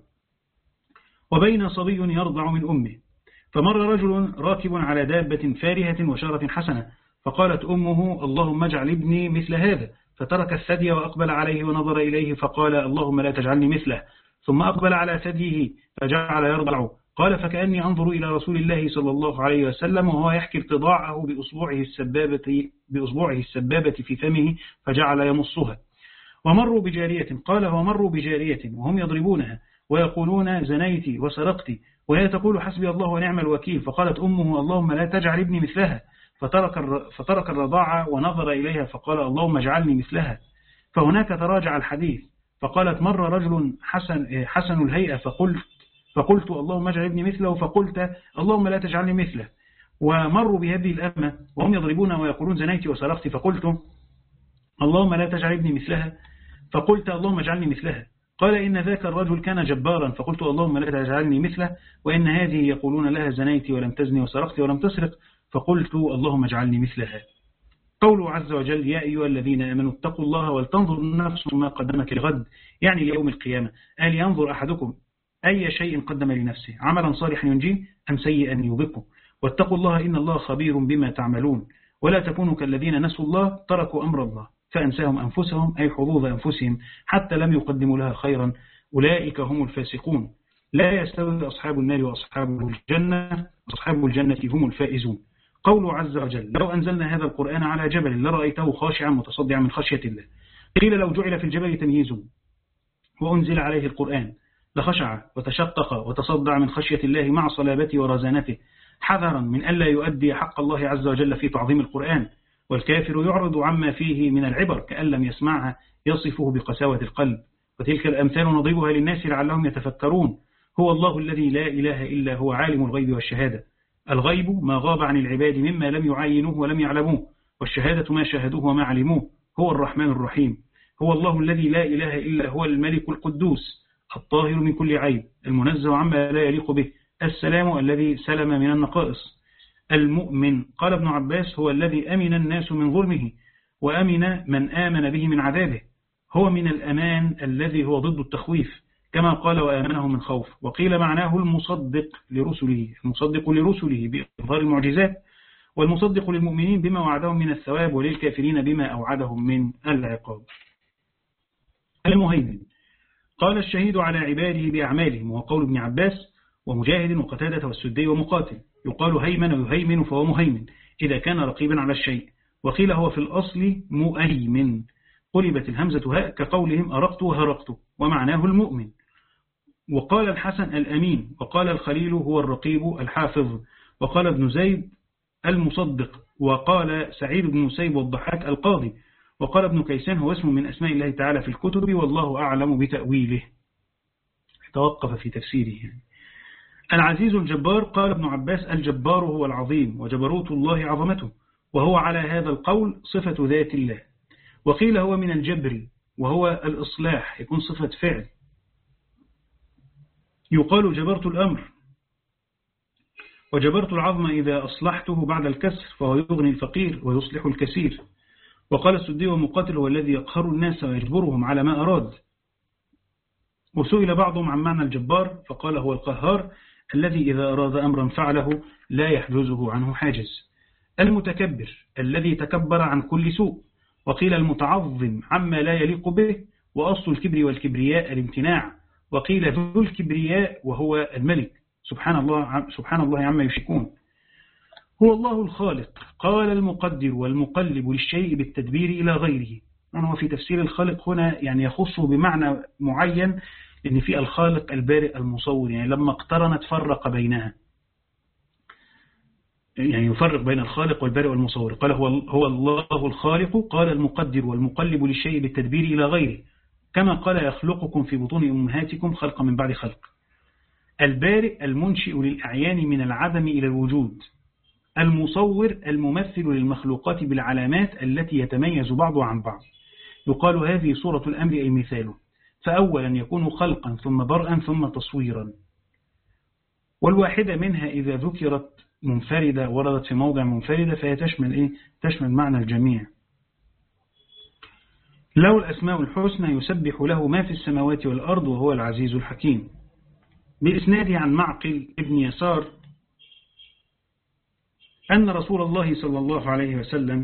وبين صبي يرضع من أمه، فمر رجل راكب على دابة فارهة وشارة حسنة، فقالت أمه: اللهم اجعل ابني مثل هذا. فترك الثدي وأقبل عليه ونظر إليه فقال: اللهم لا تجعلني مثله. ثم أقبل على ثديه فجعل يرضع. قال: فكأني أنظر إلى رسول الله صلى الله عليه وسلم وهو يحكي ارتضاعه بأصبعه السبابة, بأصبعه السبابة في فمه، فجعل يمصها. ومروا بجارية، قال: ومروا بجارية وهم يضربونها ويقولون: زنيت وسرقت، وهي تقول: حسبي الله ونعم الوكيل. فقالت أمه: اللهم لا تجعل ابني مثلها. فترك, فترك الرضاعة ونظر إليها فقال: اللهم اجعلني مثلها. فهناك تراجع الحديث. فقالت: مر رجل حسن, حسن الهيئة فقلت فقلت اللهم اجعل ابني مثله. فقلت: اللهم لا تجعلني مثله. ومروا بهذه الأمة وهم يضربون ويقولون: زنيت وسرقت، فقلت: اللهم لا تجعل ابني مثلها. فقلت: اللهم اجعلني مثلها. قال: إن ذاك الرجل كان جبارا. فقلت: اللهم لا تجعلني مثله. وإن هذه يقولون لها: زنيت ولم تزني وسرقت ولم تسرق. فقلت: اللهم اجعلني مثلها. قوله عز وجل: يا أيها الذين آمنوا اتقوا الله ولتنظر نفس ما قدمت لغد، يعني ليوم القيامة. قال: ينظر أحدكم أي شيء قدم لنفسه، عملا صالحا ينجيه أم سيئا يوبقه. واتقوا الله إن الله خبير بما تعملون. ولا تكونوا كالذين نسوا الله تركوا أمر الله فأنساهم أنفسهم، أي حظوظ أنفسهم، حتى لم يقدموا لها خيرا. أولئك هم الفاسقون. لا يستوي أصحاب النار وأصحاب الجنة، أصحاب الجنة هم الفائزون. قوله عز وجل: لو أنزلنا هذا القرآن على جبل لرأيته خاشعا متصدعا من خشية الله. قيل: لو جعل في الجبل تمييز وأنزل عليه القرآن لخشع وتشقق وتصدع من خشية الله مع صلابته ورزانته، حذرا من ألا يؤدي حق الله عز وجل في تعظيم القرآن. والكافر يعرض عما فيه من العبر كأن لم يسمعها، يصفه بقساوة القلب. وتلك الأمثال نضربها للناس لعلهم يتفكرون. هو الله الذي لا إله إلا هو، عالم الغيب والشهادة. الغيب ما غاب عن العباد مما لم يعينوه ولم يعلموه، والشهادة ما شاهدوه وما علموه. هو الرحمن الرحيم. هو الله الذي لا إله إلا هو، الملك القدوس الطاهر من كل عيب، المنزه عما لا يليق به، السلام الذي سلم من النقائص. المؤمن، قال ابن عباس: هو الذي أمن الناس من ظلمه وأمن من آمن به من عذابه. هو من الأمان الذي هو ضد التخويف، كما قال: وآمنه من خوف. وقيل معناه المصدق لرسله، المصدق لرسله بإظهار المعجزات، والمصدق للمؤمنين بما وعدهم من الثواب، وللكافرين بما أوعدهم من العقاب. المهيمن، قال: الشهيد على عباده بأعمالهم. وقول ابن عباس ومجاهد وقتادة والسدي ومقاتل: يقال هيمن ويهيمن، فهو مهيمن إذا كان رقيبا على الشيء. وقيل هو في الأصل مؤيمن، قلبت الهمزة هاء كقولهم أرقت وهرقت، ومعناه المؤمن. وقال الحسن: الأمين. وقال الخليل: هو الرقيب الحافظ. وقال ابن زيد: المصدق. وقال سعيد بن مسيب والضحاك: القاضي. وقال ابن كيسان: هو اسم من أسماء الله تعالى في الكتب، والله أعلم بتأويله. توقف في تفسيره. العزيز الجبار. قال ابن عباس الجبار هو العظيم وجبروت الله عظمته، وهو على هذا القول صفة ذات الله. وقيل هو من الجبر وهو الإصلاح، يكون صفة فعل. يقال جبرت الأمر، وجبرت العظم إذا أصلحته بعد الكسر فهو يغني الفقير ويصلح الكثير. وقال السدي ومقاتل هو الذي يقهر الناس ويجبرهم على ما أراد. وسئل بعضهم عن معنى الجبار فقال هو القهار الذي إذا أراد أمرا فعله لا يحجزه عنه حاجز. المتكبر الذي تكبر عن كل سوء. وقيل المتعظم عما لا يليق به، وأصل الكبر والكبرياء الامتناع. وقيل ذو الكبرياء وهو الملك. سبحان الله سبحان الله عما يشركون. هو الله الخالق. قال المقدر والمقلب للشيء بالتدبير إلى غيره. أنا في تفسير الخالق هنا يعني يخصه بمعنى معين، لأن في الخالق البارئ المصور، يعني لما اقترنت فرق بينها، يعني يفرق بين الخالق والبارئ والمصور. قال هو, هو الله الخالق. قال المقدر والمقلب للشيء بالتدبير إلى غيره، كما قال يخلقكم في بطون أمهاتكم خلقا من بعد خلق. البارئ المنشئ للأعيان من العدم إلى الوجود. المصور الممثل للمخلوقات بالعلامات التي يتميز بعضها عن بعض. يقال هذه صورة الأمر أي مثاله، فأولا يكون خلقا ثم برءا ثم تصويرا. والواحدة منها إذا ذكرت منفردة وردت في موضع منفردة فهي تشمل إيه؟ تشمل معنى الجميع. له الأسماء الحسنى يسبح له ما في السماوات والأرض وهو العزيز الحكيم. بإسناده عن معقل ابن يسار أن رسول الله صلى الله عليه وسلم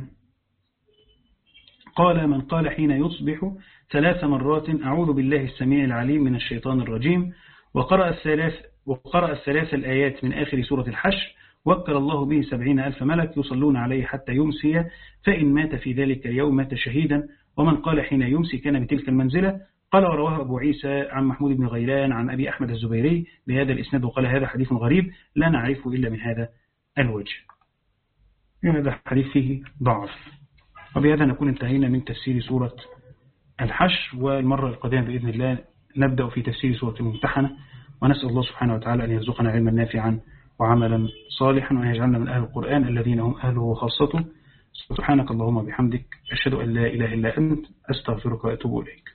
قال من قال حين يصبح ثلاث مرات أعوذ بالله السميع العليم من الشيطان الرجيم، وقرأ الثلاث, وقرأ الثلاث الآيات من آخر سورة الحشر، وكل الله به سبعين ألف ملك يصلون عليه حتى يمسي، فإن مات في ذلك اليوم مات شهيدا. ومن قال حين يمسي كان بتلك المنزلة. قال ورواه أبو عيسى عن محمود بن غيلان عن أبي أحمد الزبيري بهذا الإسناد، وقال هذا حديث غريب لا نعرفه إلا من هذا الوجه. هذا حديث فيه ضعف. وبهذا نكون انتهينا من تفسير سورة الحشر، والمرة القادمة بإذن الله نبدأ في تفسير سورة الممتحنة، ونسأل الله سبحانه وتعالى أن يرزقنا علما نافعا وعملا صالحا، وأن يجعلنا من أهل القرآن الذين هم أهله وخاصته. سبحانك اللهم وبحمدك أشهد أن لا إله إلا أنت أستغفرك وأتوب إليك.